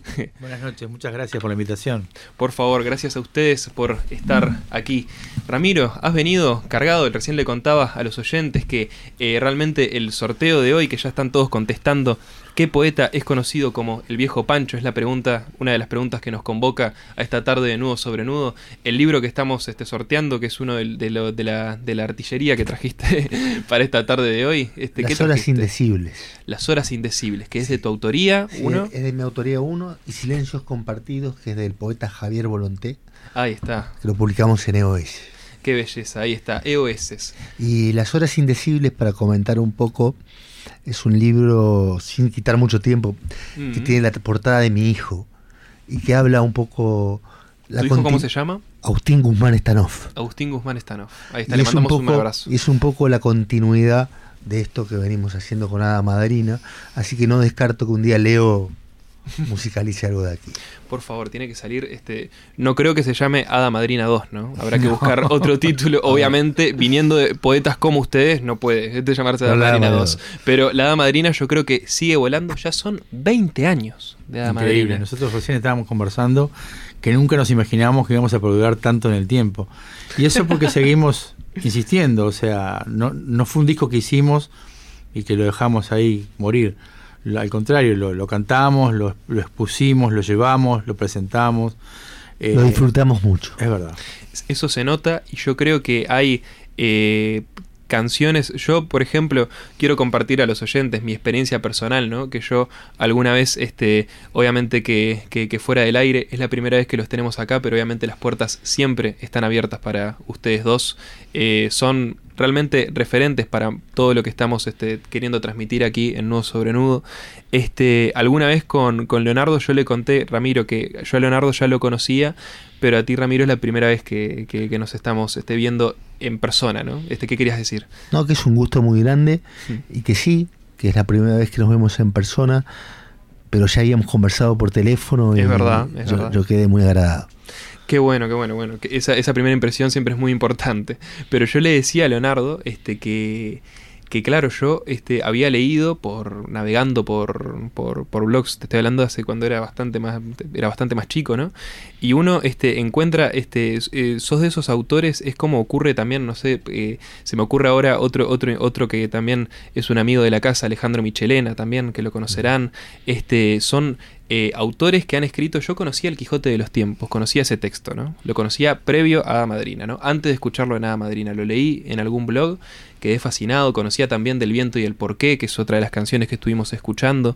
Buenas noches, muchas gracias por la invitación. Por favor, gracias a ustedes por estar aquí. Ramiro, has venido cargado, recién le contaba a los oyentes que eh, realmente el sorteo de hoy, que ya están todos contestando, ¿qué poeta es conocido como el viejo Pancho? Es la pregunta, una de las preguntas que nos convoca a esta tarde de Nudo sobre Nudo. El libro que estamos este, sorteando, que es uno de, de, lo, de, la, de la artillería que trajiste para esta tarde de hoy. Este, Las ¿qué horas trajiste? indecibles. Las horas indecibles, que es de tu autoría, Sí, uno. es de mi autoría uno, y Silencios Compartidos, que es del poeta Javier Volonté. Ahí está. Que lo publicamos en E O S. Qué belleza, ahí está, E O S. Y Las horas indecibles, para comentar un poco, es un libro, sin quitar mucho tiempo, Mm. que tiene la portada de mi hijo y que habla un poco... ¿Tu hijo cómo se llama? Agustín Guzmán Stanoff. Agustín Guzmán Stanoff. Ahí está, Y le es un mandamos un, poco- abrazo. Y es un poco la continuidad de esto que venimos haciendo con Hada Madrina, así que no descarto que un día Leo musicalice algo de aquí. Por favor, tiene que salir, este, no creo que se llame Hada Madrina dos, ¿no? Habrá que No. buscar otro título. Obviamente, viniendo de poetas como ustedes, no puede este llamarse Hada No, la Hada Madrina Madrina. dos. Pero la Hada Madrina yo creo que sigue volando, ya son veinte años de Hada Increíble. Madrina. Nosotros recién estábamos conversando que nunca nos imaginábamos que íbamos a perdurar tanto en el tiempo. Y eso porque seguimos insistiendo, o sea, no, no fue un disco que hicimos y que lo dejamos ahí morir. Lo- Al contrario, lo, lo cantamos, lo, lo expusimos, lo llevamos, lo presentamos. Eh, Lo disfrutamos mucho. Es verdad. Eso se nota y yo creo que hay eh, canciones. Yo, por ejemplo, quiero compartir a los oyentes mi experiencia personal, ¿no? Que yo alguna vez, este, obviamente que, que, que fuera del aire, es la primera vez que los tenemos acá, pero obviamente las puertas siempre están abiertas para ustedes dos. Eh, son realmente referentes para todo lo que estamos este, queriendo transmitir aquí en Nudo sobre Nudo. Este, alguna vez con, con Leonardo yo le conté, Ramiro, que yo a Leonardo ya lo conocía, pero a ti, Ramiro, es la primera vez que, que, que nos estamos este, viendo en persona, ¿no? Este, ¿qué querías decir? No, que es un gusto muy grande Sí. y que sí, que es la primera vez que nos vemos en persona, pero ya habíamos conversado por teléfono y Es verdad, es yo, verdad. yo quedé muy agradado. Qué bueno, qué bueno, bueno. Que esa, esa primera impresión siempre es muy importante. Pero yo le decía a Leonardo este, que, que claro, yo este, había leído por navegando por, por, por blogs, te estoy hablando hace cuando era bastante más, era bastante más chico, ¿no? Y uno este, encuentra, este, eh, sos de esos autores, es como ocurre también, no sé, eh, se me ocurre ahora otro, otro, otro que también es un amigo de la casa, Alejandro Michelena, también, que lo conocerán. Este, son eh, autores que han escrito. Yo conocía El Quijote de los Tiempos, conocía ese texto, ¿no? Lo conocía previo a Hada Madrina, ¿no? Antes de escucharlo en Hada Madrina, lo leí en algún blog, quedé fascinado, conocía también Del Viento y el Porqué, que es otra de las canciones que estuvimos escuchando.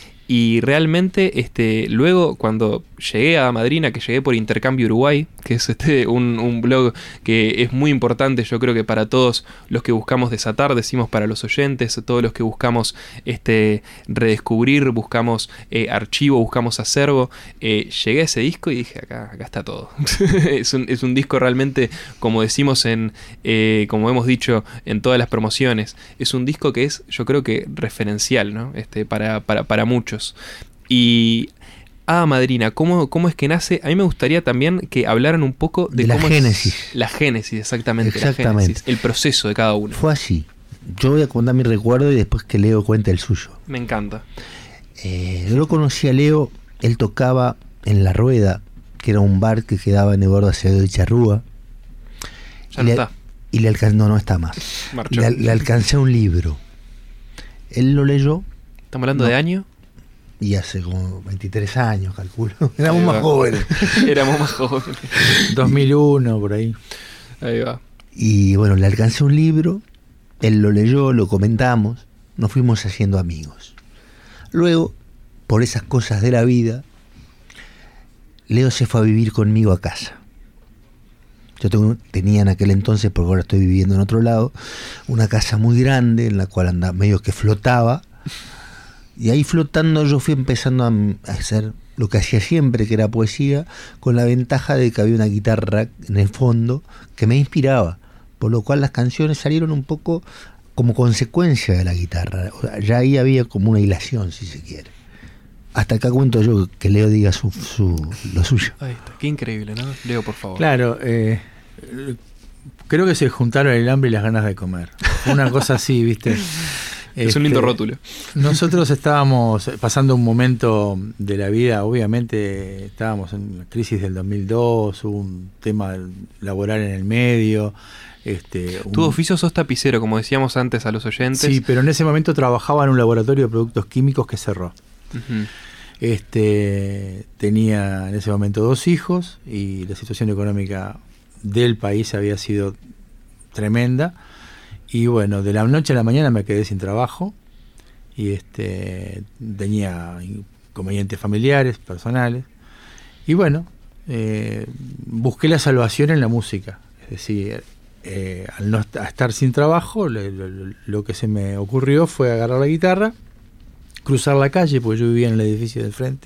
Y realmente, este, luego cuando llegué a Hada Madrina, que llegué por Intercambio Uruguay, que es este un, un blog que es muy importante, yo creo que para todos los que buscamos desatar, decimos para los oyentes, todos los que buscamos este, redescubrir, buscamos eh, archivo, buscamos acervo, eh, llegué a ese disco y dije, acá, acá está todo. es, un, es un disco realmente, como decimos en, eh, como hemos dicho en todas las promociones, es un disco que es, yo creo que referencial, ¿no? Este, para, para, para muchos. Y Hada Madrina, ¿cómo, ¿cómo es que nace? A mí me gustaría también que hablaran un poco de, De la cómo génesis. es la génesis, exactamente, la Exactamente. génesis, el proceso de cada uno. Fue así. Yo voy a contar mi recuerdo y después que Leo cuente el suyo. Me encanta. Eh, yo lo conocí a Leo, él tocaba en La Rueda, que era un bar que quedaba en Eduardo Acevedo y Charrúa. Ya y no le, está. Y le alcancé, no, no está más. Marchó. Le, le alcancé un libro. Él lo leyó. ¿Estamos hablando No. de año? Y hace como veintitrés años, calculo. Éramos Ahí más va. jóvenes. Éramos más jóvenes. dos mil uno, por ahí. Ahí va. Y bueno, le alcancé un libro, él lo leyó, lo comentamos, nos fuimos haciendo amigos. Luego, por esas cosas de la vida, Leo se fue a vivir conmigo a casa. Yo tengo- tenía en aquel entonces, porque ahora estoy viviendo en otro lado, una casa muy grande en la cual andaba medio que flotaba. Y ahí flotando yo fui empezando a, a hacer lo que hacía siempre, que era poesía, con la ventaja de que había una guitarra en el fondo que me inspiraba, por lo cual las canciones salieron un poco como consecuencia de la guitarra. O sea, ya ahí había como una hilación, si se quiere. Hasta acá cuento yo que Leo diga su, su, lo suyo. Ahí está. Qué increíble, ¿no? Leo, por favor. Claro, eh, creo que se juntaron el hambre y las ganas de comer. Fue una cosa así, ¿viste? Es este, un lindo rótulo. Nosotros estábamos pasando un momento de la vida, obviamente estábamos en la crisis del dos mil dos, hubo un tema laboral en el medio. Este, un... Tu oficio sos tapicero, como decíamos antes a los oyentes. Sí, pero en ese momento trabajaba en un laboratorio de productos químicos que cerró. Uh-huh. Este, tenía en ese momento dos hijos y la situación económica del país había sido tremenda. Y bueno, de la noche a la mañana me quedé sin trabajo y este tenía inconvenientes familiares, personales. Y bueno, eh, busqué la salvación en la música. Es decir, eh, al no est- estar sin trabajo, lo, lo, lo que se me ocurrió fue agarrar la guitarra, cruzar la calle, porque yo vivía en el edificio del frente,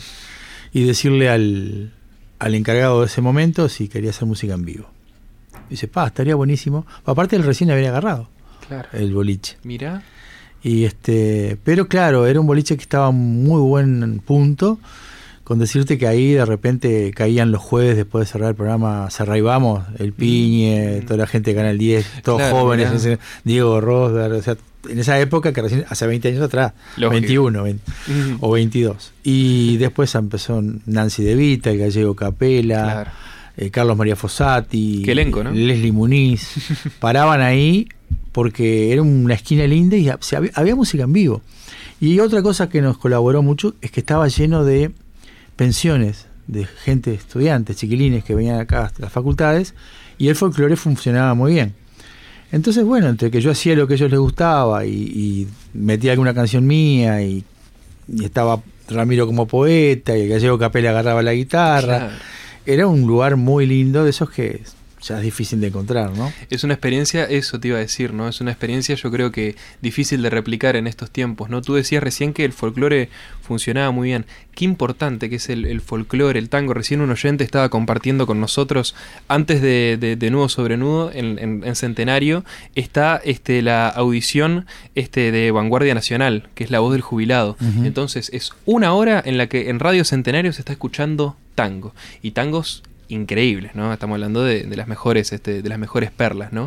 y decirle al, al encargado de ese momento si quería hacer música en vivo. Dice, pa, estaría buenísimo. Aparte, él recién había agarrado claro. el boliche. Mira. Y este, pero claro, era un boliche que estaba en muy buen punto, con decirte que ahí de repente caían los jueves después de cerrar el programa Cerrá y Vamos, el Piñe, mm. toda la gente de Canal diez, todos claro, jóvenes, ese, Diego Rosdar, o sea, en esa época que recién, hace veinte años atrás, lógico. veintiuno veinte, mm. o veintidós. Y después empezó Nancy De Vita, el Gallego Capela, claro. Eh, Carlos María Fossati, qué elenco, ¿no? Leslie Muniz, paraban ahí porque era una esquina linda y o sea, había, había música en vivo. Y otra cosa que nos colaboró mucho es que estaba lleno de pensiones, de gente, estudiantes, chiquilines que venían acá a las facultades, y el folclore funcionaba muy bien. Entonces, bueno, entre que yo hacía lo que a ellos les gustaba y, y metía alguna canción mía y, y estaba Ramiro como poeta y el Gallego Capela agarraba la guitarra, claro. Era un lugar muy lindo, de esos que ya es difícil de encontrar, ¿no? Es una experiencia, eso te iba a decir, ¿no? Es una experiencia yo creo que difícil de replicar en estos tiempos, ¿no? Tú decías recién que el folclore funcionaba muy bien. Qué importante que es el, el folclore, el tango. Recién un oyente estaba compartiendo con nosotros, antes de, de, de Nudo sobre Nudo, en, en, en Centenario, está este, la audición este, de Vanguardia Nacional, que es La Voz del Jubilado. Uh-huh. Entonces es una hora en la que en Radio Centenario se está escuchando tango. Y tangos increíbles, ¿no? Estamos hablando de, de las mejores, este, de las mejores perlas, ¿no?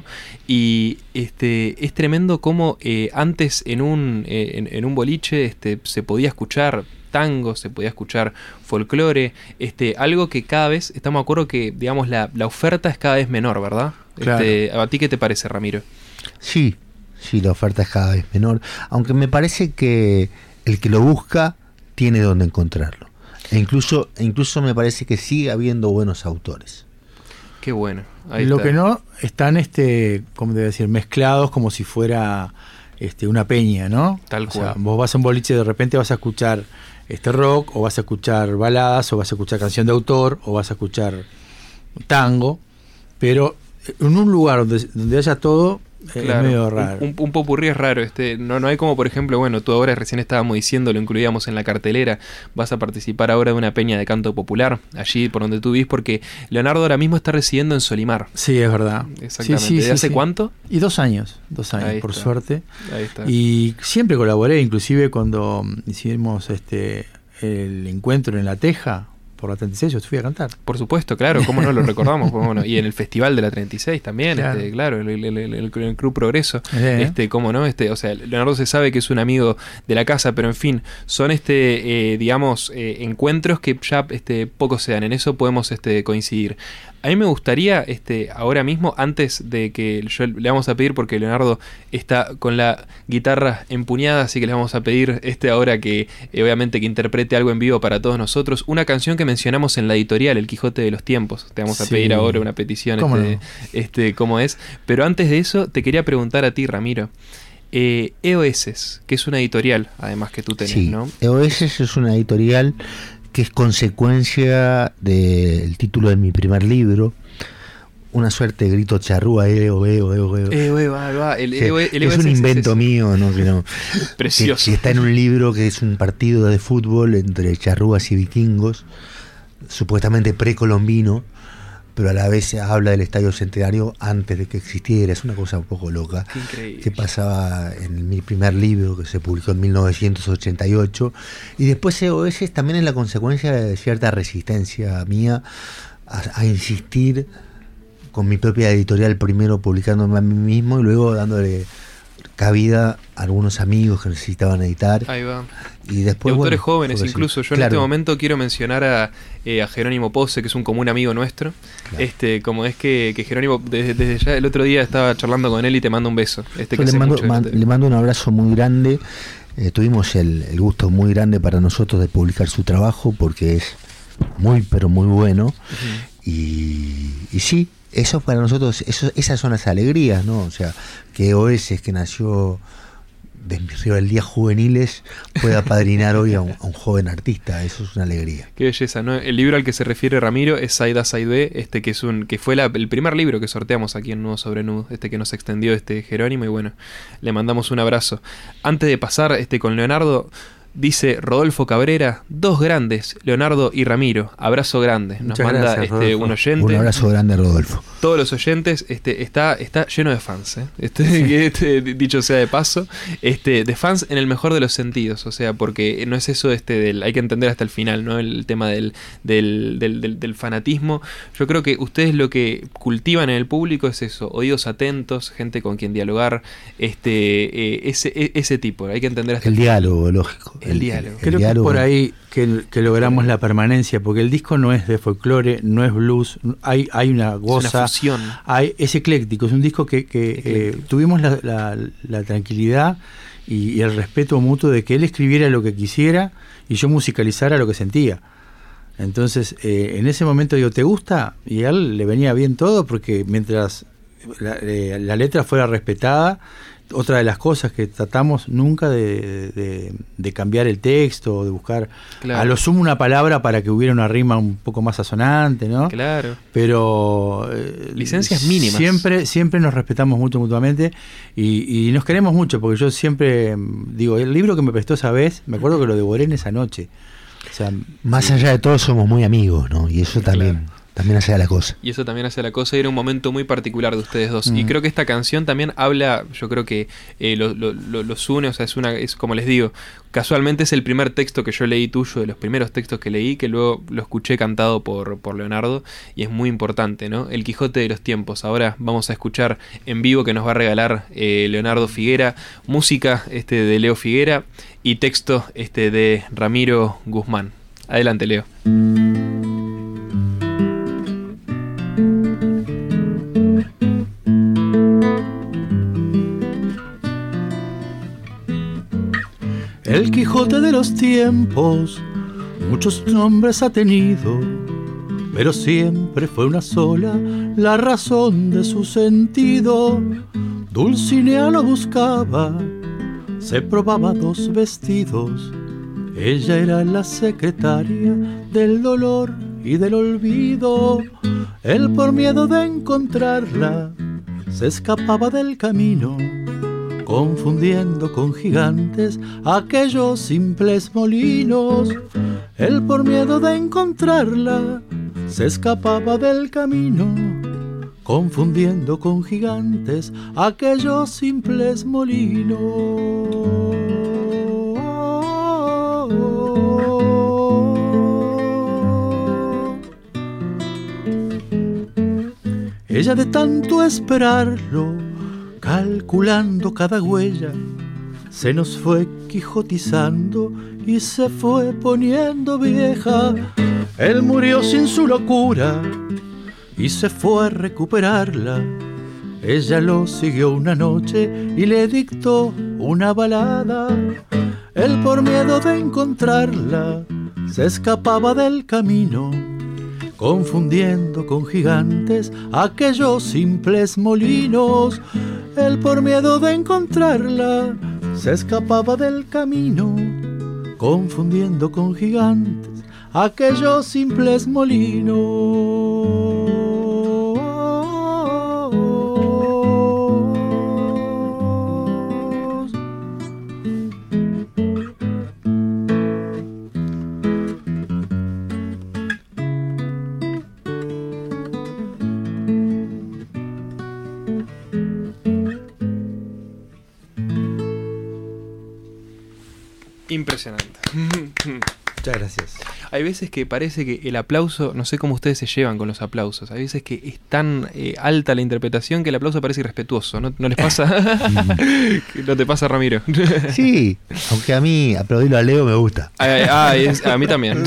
Y este es tremendo cómo eh, antes en un eh, en, en un boliche este se podía escuchar tango, se podía escuchar folclore, este algo que cada vez estamos de acuerdo que digamos la, la oferta es cada vez menor, ¿verdad? Claro. Este, ¿a ti qué te parece, Ramiro? Sí, sí, la oferta es cada vez menor, aunque me parece que el que lo busca tiene donde encontrarlo. E incluso, incluso me parece que sigue habiendo buenos autores. Qué bueno. Ahí lo está. que no están, este, como debe decir, mezclados como si fuera este, una peña, ¿no? Tal o cual. Sea, vos vas a un boliche y de repente vas a escuchar este rock, o vas a escuchar baladas, o vas a escuchar canción de autor, o vas a escuchar tango, pero en un lugar donde, donde haya todo. Claro, es medio raro. Un, un, un popurrí es raro. Este, no, no hay como, por ejemplo, bueno, tú ahora recién estábamos diciendo, lo incluíamos en la cartelera, vas a participar ahora de una peña de canto popular, allí por donde tú vivís, porque Leonardo ahora mismo está residiendo en Solimar. Sí, es verdad. Exactamente. Sí, sí, ¿Desde sí, hace sí. cuánto? Y dos años, dos años, Ahí por está. suerte. Ahí está. Y siempre colaboré, inclusive cuando hicimos este el encuentro en La Teja, por la treinta y seis, yo fui a cantar. Por supuesto, claro, cómo no lo recordamos. Bueno, y en el festival de la treinta y seis también, claro, este, claro el, el, el, el, el Club Progreso, eh. este, cómo no, este, o sea, Leonardo se sabe que es un amigo de la casa, pero en fin, son este, eh, digamos, eh, encuentros que ya este, pocos se dan, en eso podemos este, coincidir. A mí me gustaría, este, ahora mismo, antes de que yo le vamos a pedir, porque Leonardo está con la guitarra empuñada, así que le vamos a pedir este ahora que, eh, obviamente, que interprete algo en vivo para todos nosotros, una canción que mencionamos en la editorial, El Quijote de los Tiempos. Te vamos a sí. pedir ahora una petición, ¿Cómo este, no? este, cómo es. Pero antes de eso, te quería preguntar a ti, Ramiro. Eh, E O S, que es una editorial, además que tú tenés, sí, ¿no? E O S es una editorial que es consecuencia del título de mi primer libro, una suerte de grito charrúa, eo, eo, eo, eo. Eo, eo, va, va. El, Sí, el, el, es un invento es mío, ¿no? Que no precioso. Que, que está en un libro que es un partido de fútbol entre charrúas y vikingos, supuestamente precolombino, pero a la vez se habla del Estadio Centenario antes de que existiera. Es una cosa un poco loca. Qué increíble. Que pasaba en mi primer libro, que se publicó en mil novecientos ochenta y ocho. Y después E O S también es la consecuencia de cierta resistencia mía a, a insistir con mi propia editorial, primero publicándome a mí mismo y luego dándole cabida a algunos amigos que necesitaban editar. Ahí va. Y después, de autores bueno, jóvenes fue incluso. así. Yo Claro. en este momento quiero mencionar a, eh, a Jerónimo Pose, que es un común amigo nuestro. Claro. Este, como es que, que Jerónimo, desde, desde ya el otro día estaba charlando con él y te mando un beso. Este, Yo que le hace mando, mucho man- que te- le mando un abrazo muy grande. Eh, tuvimos el, el gusto muy grande para nosotros de publicar su trabajo porque es muy, pero muy bueno. Ujú. Y, y sí, eso para nosotros, eso, esas son las alegrías, ¿no? O sea, que O S, que nació de mis rebeldías juveniles, pueda apadrinar hoy a un, a un joven artista. Eso es una alegría. Qué belleza, ¿no? El libro al que se refiere Ramiro es Side A Side B, este que es un que fue la- el primer libro que sorteamos aquí en Nudo sobre Nudo, este que nos extendió este Jerónimo, y bueno, le mandamos un abrazo. Antes de pasar este con Leonardo, dice Rodolfo Cabrera, dos grandes, Leonardo y Ramiro, abrazo grande. Nos Muchas manda gracias, este Rodolfo. un oyente. Un abrazo grande, Rodolfo. Todos los oyentes, este, está, está lleno de fans, ¿eh? Este, este, dicho sea de paso, este, de fans en el mejor de los sentidos, o sea, porque no es eso este del, hay que entender hasta el final, ¿no? El tema del, del, del, del, del fanatismo. Yo creo que ustedes lo que cultivan en el público es eso, oídos atentos, gente con quien dialogar, este, eh, ese, e- ese tipo, hay que entender hasta El final. diálogo, lógico. El diálogo. Creo que es diálogo. por ahí que, que logramos la permanencia, porque el disco no es de folclore, no es blues, hay, hay una goza, una fusión. hay, es ecléctico, es un disco que, que eh, tuvimos la, la- la tranquilidad y, y el respeto mutuo de que él escribiera lo que quisiera y yo musicalizara lo que sentía. Entonces, eh, en ese momento digo, ¿te gusta? Y a él le venía bien todo, porque mientras la, eh, la letra fuera respetada, otra de las cosas que tratamos nunca de, de, de cambiar el texto o de buscar Claro. a lo sumo una palabra para que hubiera una rima un poco más asonante, ¿no? Claro. Pero eh, Licencias mínimas. Siempre, siempre nos respetamos mucho mutuamente y, y nos queremos mucho, porque yo siempre mm, digo, el libro que me prestó esa vez, me acuerdo que lo devoré en esa noche. O sea, Más allá de todo, somos muy amigos, ¿no? Y eso también, Claro. también hace la cosa. Y eso también hace la cosa y era un momento muy particular de ustedes dos. Mm. Y creo que esta canción también habla, yo creo que eh, lo- lo- lo- los une, o sea, es una, es como les digo, casualmente es el primer texto que yo leí tuyo, de los primeros textos que leí, que luego lo escuché cantado por, por Leonardo, y es muy importante, ¿no? El Quijote de los tiempos. Ahora vamos a escuchar en vivo que nos va a regalar eh, Leonardo Figuera, música este de Leo Figuera y texto este de Ramiro Guzmán. Adelante, Leo. el Quijote de los tiempos muchos nombres ha tenido, pero siempre fue una sola la razón de su sentido. Dulcinea lo buscaba, se probaba dos vestidos, ella era la secretaria del dolor y del olvido. Él, por miedo de encontrarla, se escapaba del camino, confundiendo con gigantes aquellos simples molinos. Él, por miedo de encontrarla, se escapaba del camino, confundiendo con gigantes aquellos simples molinos. Ella, de tanto esperarlo, calculando cada huella, se nos fue quijotizando y se fue poniendo vieja. Él murió sin su locura y se fue a recuperarla. Ella lo siguió una noche y le dictó una balada. Él, por miedo de encontrarla, se escapaba del camino, confundiendo con gigantes aquellos simples molinos. Él, por miedo de encontrarla, se escapaba del camino, confundiendo con gigantes aquellos simples molinos. Impresionante. Muchas gracias. hay veces que parece que el aplauso, no sé cómo ustedes se llevan con los aplausos, hay veces que es tan eh, alta la interpretación que el aplauso parece irrespetuoso, ¿no, ¿No les pasa? ¿No te pasa, Ramiro? Sí, aunque a mí aplaudirlo a Leo me gusta. Ah, ah, es, a mí también.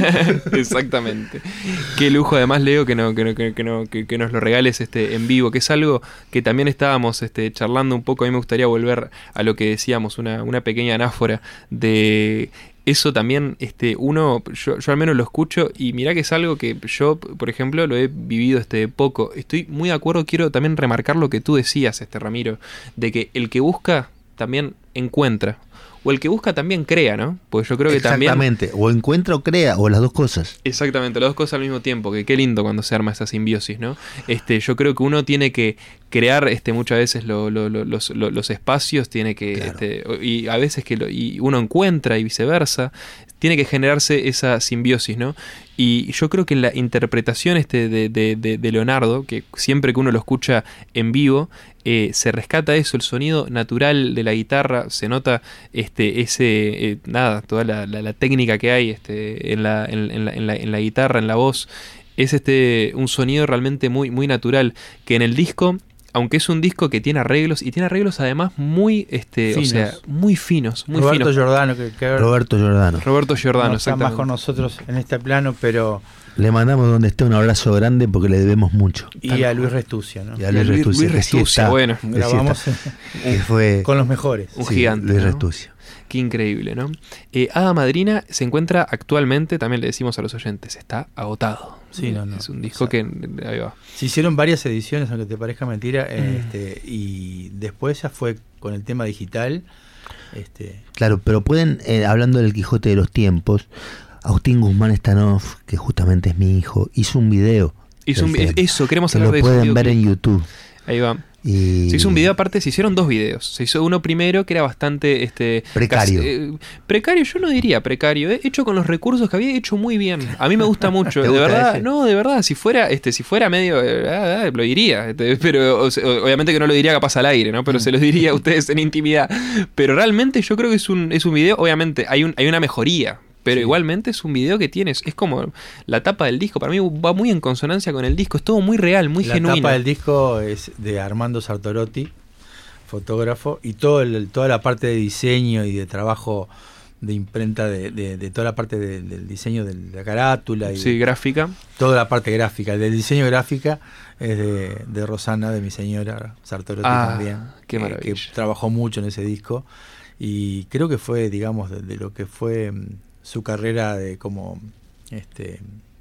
Exactamente. Qué lujo además, Leo, que, no, que, no, que, no, que, que nos lo regales este, en vivo, que es algo que también estábamos este, charlando un poco. A mí me gustaría volver a lo que decíamos, una, una pequeña anáfora de... Eso también, este, uno, yo, yo al menos lo escucho y mirá que es algo que yo, por ejemplo, lo he vivido este poco. Estoy muy de acuerdo, quiero también remarcar lo que tú decías, este Ramiro, de que el que busca también encuentra. O el que busca también crea, ¿no? Porque yo creo que también... Exactamente, o encuentra o crea, o las dos cosas. Exactamente, las dos cosas al mismo tiempo, que qué lindo cuando se arma esa simbiosis, ¿no? Este, yo creo que uno tiene que crear este, muchas veces lo, lo, lo, los, lo, los espacios, tiene que... Claro. Este, y a veces que lo, y uno encuentra y viceversa, tiene que generarse esa simbiosis, ¿no? Y yo creo que en la interpretación este de, de, de, de Leonardo, que siempre que uno lo escucha en vivo, eh, se rescata eso, el sonido natural de la guitarra, se nota este ese eh, nada, toda la, la, la técnica que hay este en la, en, en, la, en, la, en la guitarra, en la voz, es este un sonido realmente muy, muy natural, que en el disco, aunque es un disco que tiene arreglos, y tiene arreglos además muy, este, finos. o sea, muy finos, muy Roberto finos. Giordano, que, que Roberto Giordano. Roberto Giordano, no está exactamente. más con nosotros en este plano, pero... Le mandamos donde esté un abrazo grande porque le debemos mucho. Y Tal a Luis Restucia, ¿no? Y a Luis, Luis Restucia, Luis Restucia, que sí está, bueno. que Grabamos sí está, que fue con los mejores. Un sí, gigante. Luis ¿no? Restucia. Qué increíble, ¿no? Eh, Hada Madrina se encuentra actualmente, también le decimos a los oyentes, está agotado. Sí, no, no. Es un disco o sea, que... Ahí va. Se hicieron varias ediciones, aunque te parezca mentira, Mm. este, y después ya fue con el tema digital. Este, Claro, pero pueden, eh, hablando del Quijote de los Tiempos, Agustín Guzmán Stanoff, que justamente es mi hijo, hizo un video. Hizo un, tema, eso, queremos que hablar lo de eso. pueden ver en YouTube. Ahí va. Y... Se hizo un video aparte, se hicieron dos videos. Se hizo uno primero que era bastante este precario. Casi, eh, precario, yo no diría precario, eh, hecho con los recursos que había, hecho muy bien. A mí me gusta mucho, de gusta verdad. ese? No, de verdad, si fuera este si fuera medio eh, ah, lo diría, este, pero o, obviamente que no lo diría capaz al aire, ¿no? Pero mm. se lo diría a ustedes en intimidad. Pero realmente yo creo que es un es un video, obviamente hay un hay una mejoría. Pero sí. Igualmente es un video que tienes, es como la tapa del disco, para mí va muy en consonancia con el disco, es todo muy real, muy la genuino. La tapa del disco es de Armando Sartorotti, fotógrafo, y todo el, toda la parte de diseño y de trabajo de imprenta, de, de, de toda la parte de, del diseño de la carátula. Y sí, gráfica. Toda la parte gráfica, del diseño gráfica es de, de Rosana, de mi señora Sartorotti ah, también. Qué maravilla. Eh, que trabajó mucho en ese disco y creo que fue, digamos, de, de lo que fue... su carrera de como este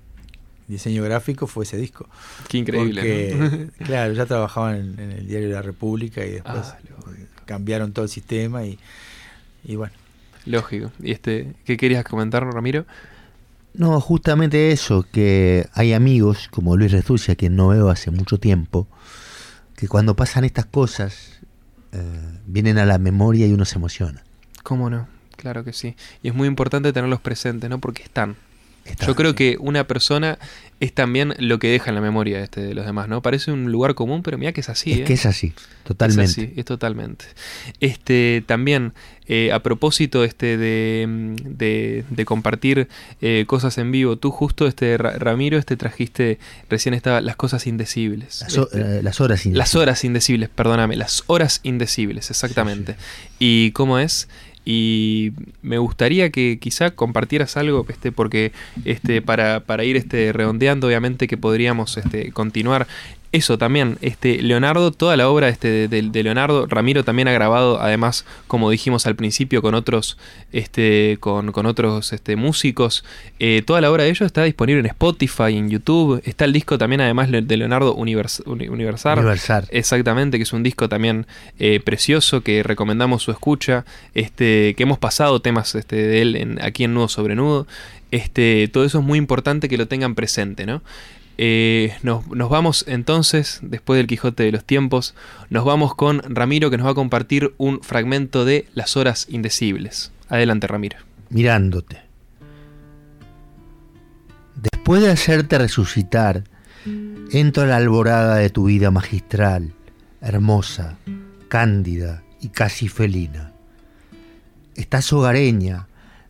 diseño gráfico fue ese disco. Qué increíble. Porque, ¿no? Claro, ya trabajaban en, en el diario La República y después ah, cambiaron todo el sistema y, y bueno. Lógico. ¿Y este qué querías comentar, Ramiro? No, justamente eso, que hay amigos como Luis Restucia, que no veo hace mucho tiempo, que cuando pasan estas cosas eh, vienen a la memoria y uno se emociona. ¿Cómo no? Claro que sí. Y es muy importante tenerlos presentes, ¿no? Porque están. Está, Yo creo sí. que una persona es también lo que deja en la memoria este de los demás, ¿no? Parece un lugar común, pero mira que es así. Es ¿eh? que es así, totalmente. Es así, es totalmente. Este, también, eh, a propósito este de, de, de compartir eh, cosas en vivo, tú justo, este Ramiro, este trajiste, recién estaba Las Cosas Indecibles. Las, este, eh, las Horas Indecibles. Las Horas Indecibles, perdóname, Las Horas Indecibles, exactamente. Sí, sí. ¿Y cómo es? Y me gustaría que quizá compartieras algo, este, porque este, para, para ir este, redondeando, obviamente que podríamos este, continuar. Eso también, este, Leonardo, toda la obra este, de, de Leonardo, Ramiro también ha grabado, además, como dijimos al principio, con otros, este, con, con otros este, músicos. Eh, toda la obra de ellos está disponible en Spotify, en YouTube. Está el disco también, además, de Leonardo Univers, Universal. Universal. Exactamente, que es un disco también eh, precioso, que recomendamos su escucha, este, que hemos pasado temas este, de él en, aquí en Nudo sobre Nudo. Este, todo eso es muy importante que lo tengan presente, ¿no? Eh, nos, nos vamos entonces, después del Quijote de los Tiempos, nos vamos con Ramiro, que nos va a compartir un fragmento de Las Horas Indecibles. Adelante, Ramiro. Mirándote. Después de hacerte resucitar, entro a la alborada de tu vida magistral, hermosa, cándida y casi felina. Estás hogareña,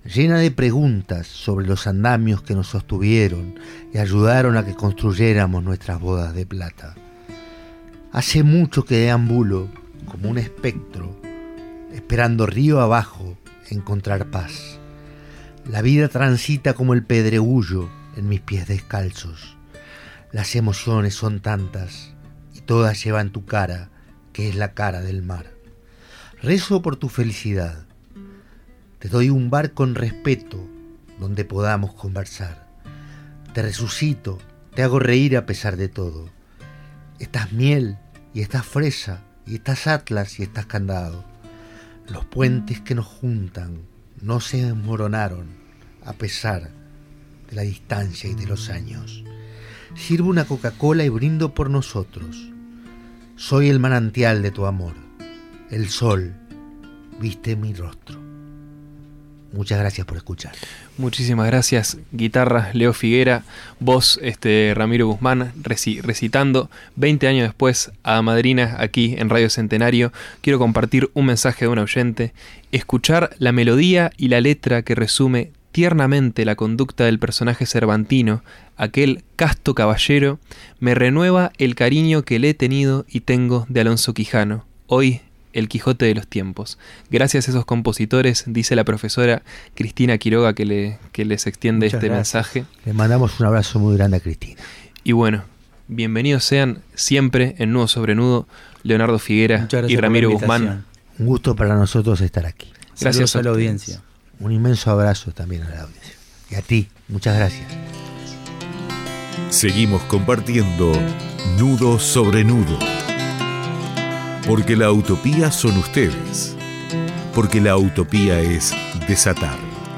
llena de preguntas sobre los andamios que nos sostuvieron y ayudaron a que construyéramos nuestras bodas de plata. Hace mucho que deambulo como un espectro, esperando río abajo encontrar paz. La vida transita como el pedregullo en mis pies descalzos. Las emociones son tantas y todas llevan tu cara, que es la cara del mar. Rezo por tu felicidad. Te doy un bar con respeto donde podamos conversar. Te resucito, te hago reír a pesar de todo. Estás miel y estás fresa y estás atlas y estás candado. Los puentes que nos juntan no se desmoronaron a pesar de la distancia y de los años. Sirvo una Coca-Cola y brindo por nosotros. Soy el manantial de tu amor. El sol viste mi rostro. Muchas gracias por escuchar. Muchísimas gracias. Guitarra, Leo Figuera. Voz, este, Ramiro Guzmán, reci- recitando. veinte años después, a Madrina, aquí en Radio Centenario. Quiero compartir un mensaje de un oyente. Escuchar la melodía y la letra que resume tiernamente la conducta del personaje cervantino, aquel casto caballero, me renueva el cariño que le he tenido y tengo de Alonso Quijano, hoy el Quijote de los tiempos. Gracias a esos compositores, dice la profesora Cristina Quiroga, que, le, que les extiende Muchas este gracias. mensaje. Le mandamos un abrazo muy grande a Cristina. Y bueno, bienvenidos sean siempre en Nudo sobre Nudo, Leonardo Figuera y Ramiro Guzmán. Un gusto para nosotros estar aquí. Gracias Saludos a la ustedes. audiencia. Un inmenso abrazo también a la audiencia. Y a ti, muchas gracias. Seguimos compartiendo Nudo sobre Nudo. Porque la utopía son ustedes. Porque la utopía es desatar.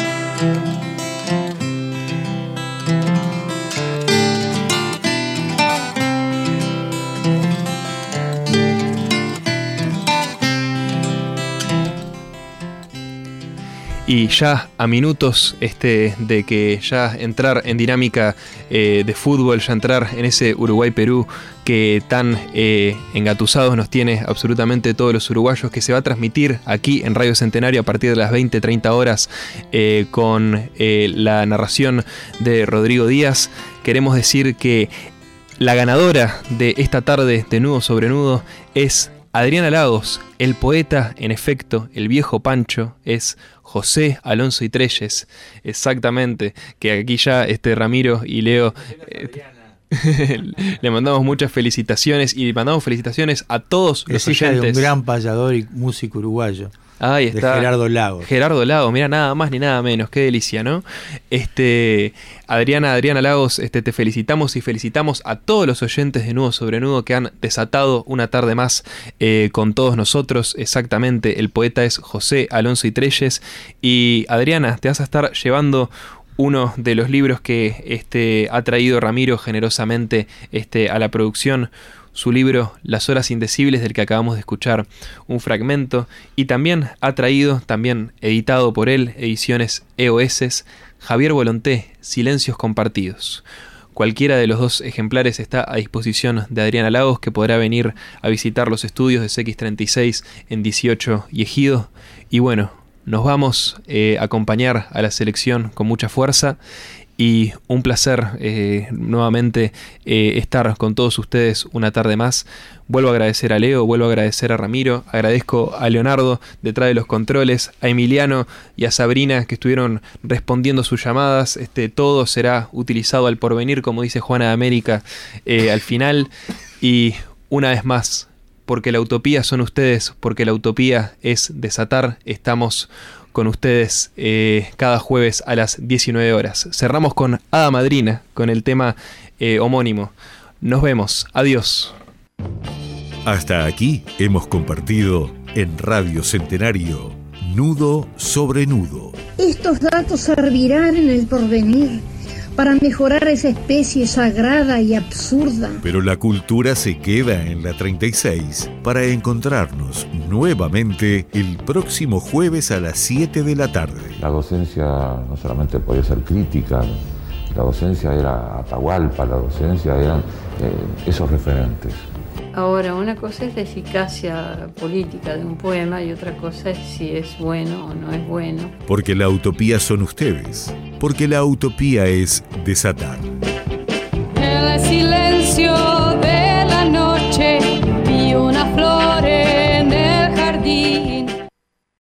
Y ya a minutos este, de que ya entrar en dinámica eh, de fútbol, ya entrar en ese Uruguay-Perú que tan eh, engatusados nos tiene absolutamente todos los uruguayos, que se va a transmitir aquí en Radio Centenario a partir de las veinte treinta horas eh, con eh, la narración de Rodrigo Díaz. Queremos decir que la ganadora de esta tarde de Nudo sobre Nudo es Adriana Lagos. El poeta, en efecto, el viejo Pancho, es José Alonso y Trelles, exactamente, que aquí ya este Ramiro y Leo eh, le mandamos muchas felicitaciones y le mandamos felicitaciones a todos los Es hija de oyentes. un gran payador y músico uruguayo. Ahí está. De Gerardo Lagos. Gerardo Lagos, mira, nada más ni nada menos, qué delicia, ¿no? Este, Adriana, Adriana Lagos, este, te felicitamos y felicitamos a todos los oyentes de Nudo sobre Nudo que han desatado una tarde más eh, con todos nosotros. Exactamente, el poeta es José Alonso y Trelles. Y Adriana, te vas a estar llevando uno de los libros que este, ha traído Ramiro generosamente este, a la producción. Su libro Las horas indecibles, del que acabamos de escuchar un fragmento, y también ha traído, también editado por él, ediciones E O S, Javier Volonté, Silencios compartidos. Cualquiera de los dos ejemplares está a disposición de Adriana Lagos, que podrá venir a visitar los estudios de C X treinta y seis en dieciocho y Ejido. Y bueno, nos vamos eh, a acompañar a la selección con mucha fuerza. Y un placer eh, nuevamente eh, estar con todos ustedes una tarde más. Vuelvo a agradecer a Leo, vuelvo a agradecer a Ramiro, agradezco a Leonardo detrás de los controles, a Emiliano y a Sabrina que estuvieron respondiendo sus llamadas. Este, todo será utilizado al porvenir, como dice Juana de América eh, al final. Y una vez más, porque la utopía son ustedes, porque la utopía es desatar, estamos con ustedes eh, cada jueves a las diecinueve horas. Cerramos con Hada Madrina, con el tema eh, homónimo. Nos vemos. Adiós. Hasta aquí hemos compartido en Radio Centenario Nudo sobre Nudo. Estos datos servirán en el porvenir para mejorar esa especie sagrada y absurda. Pero la cultura se queda en la treinta y seis para encontrarnos nuevamente el próximo jueves a las siete de la tarde. La docencia no solamente podía ser crítica, la docencia era Atahualpa, la docencia eran eh, esos referentes. Ahora, una cosa es la eficacia política de un poema y otra cosa es si es bueno o no es bueno. Porque la utopía son ustedes. Porque la utopía es desatar.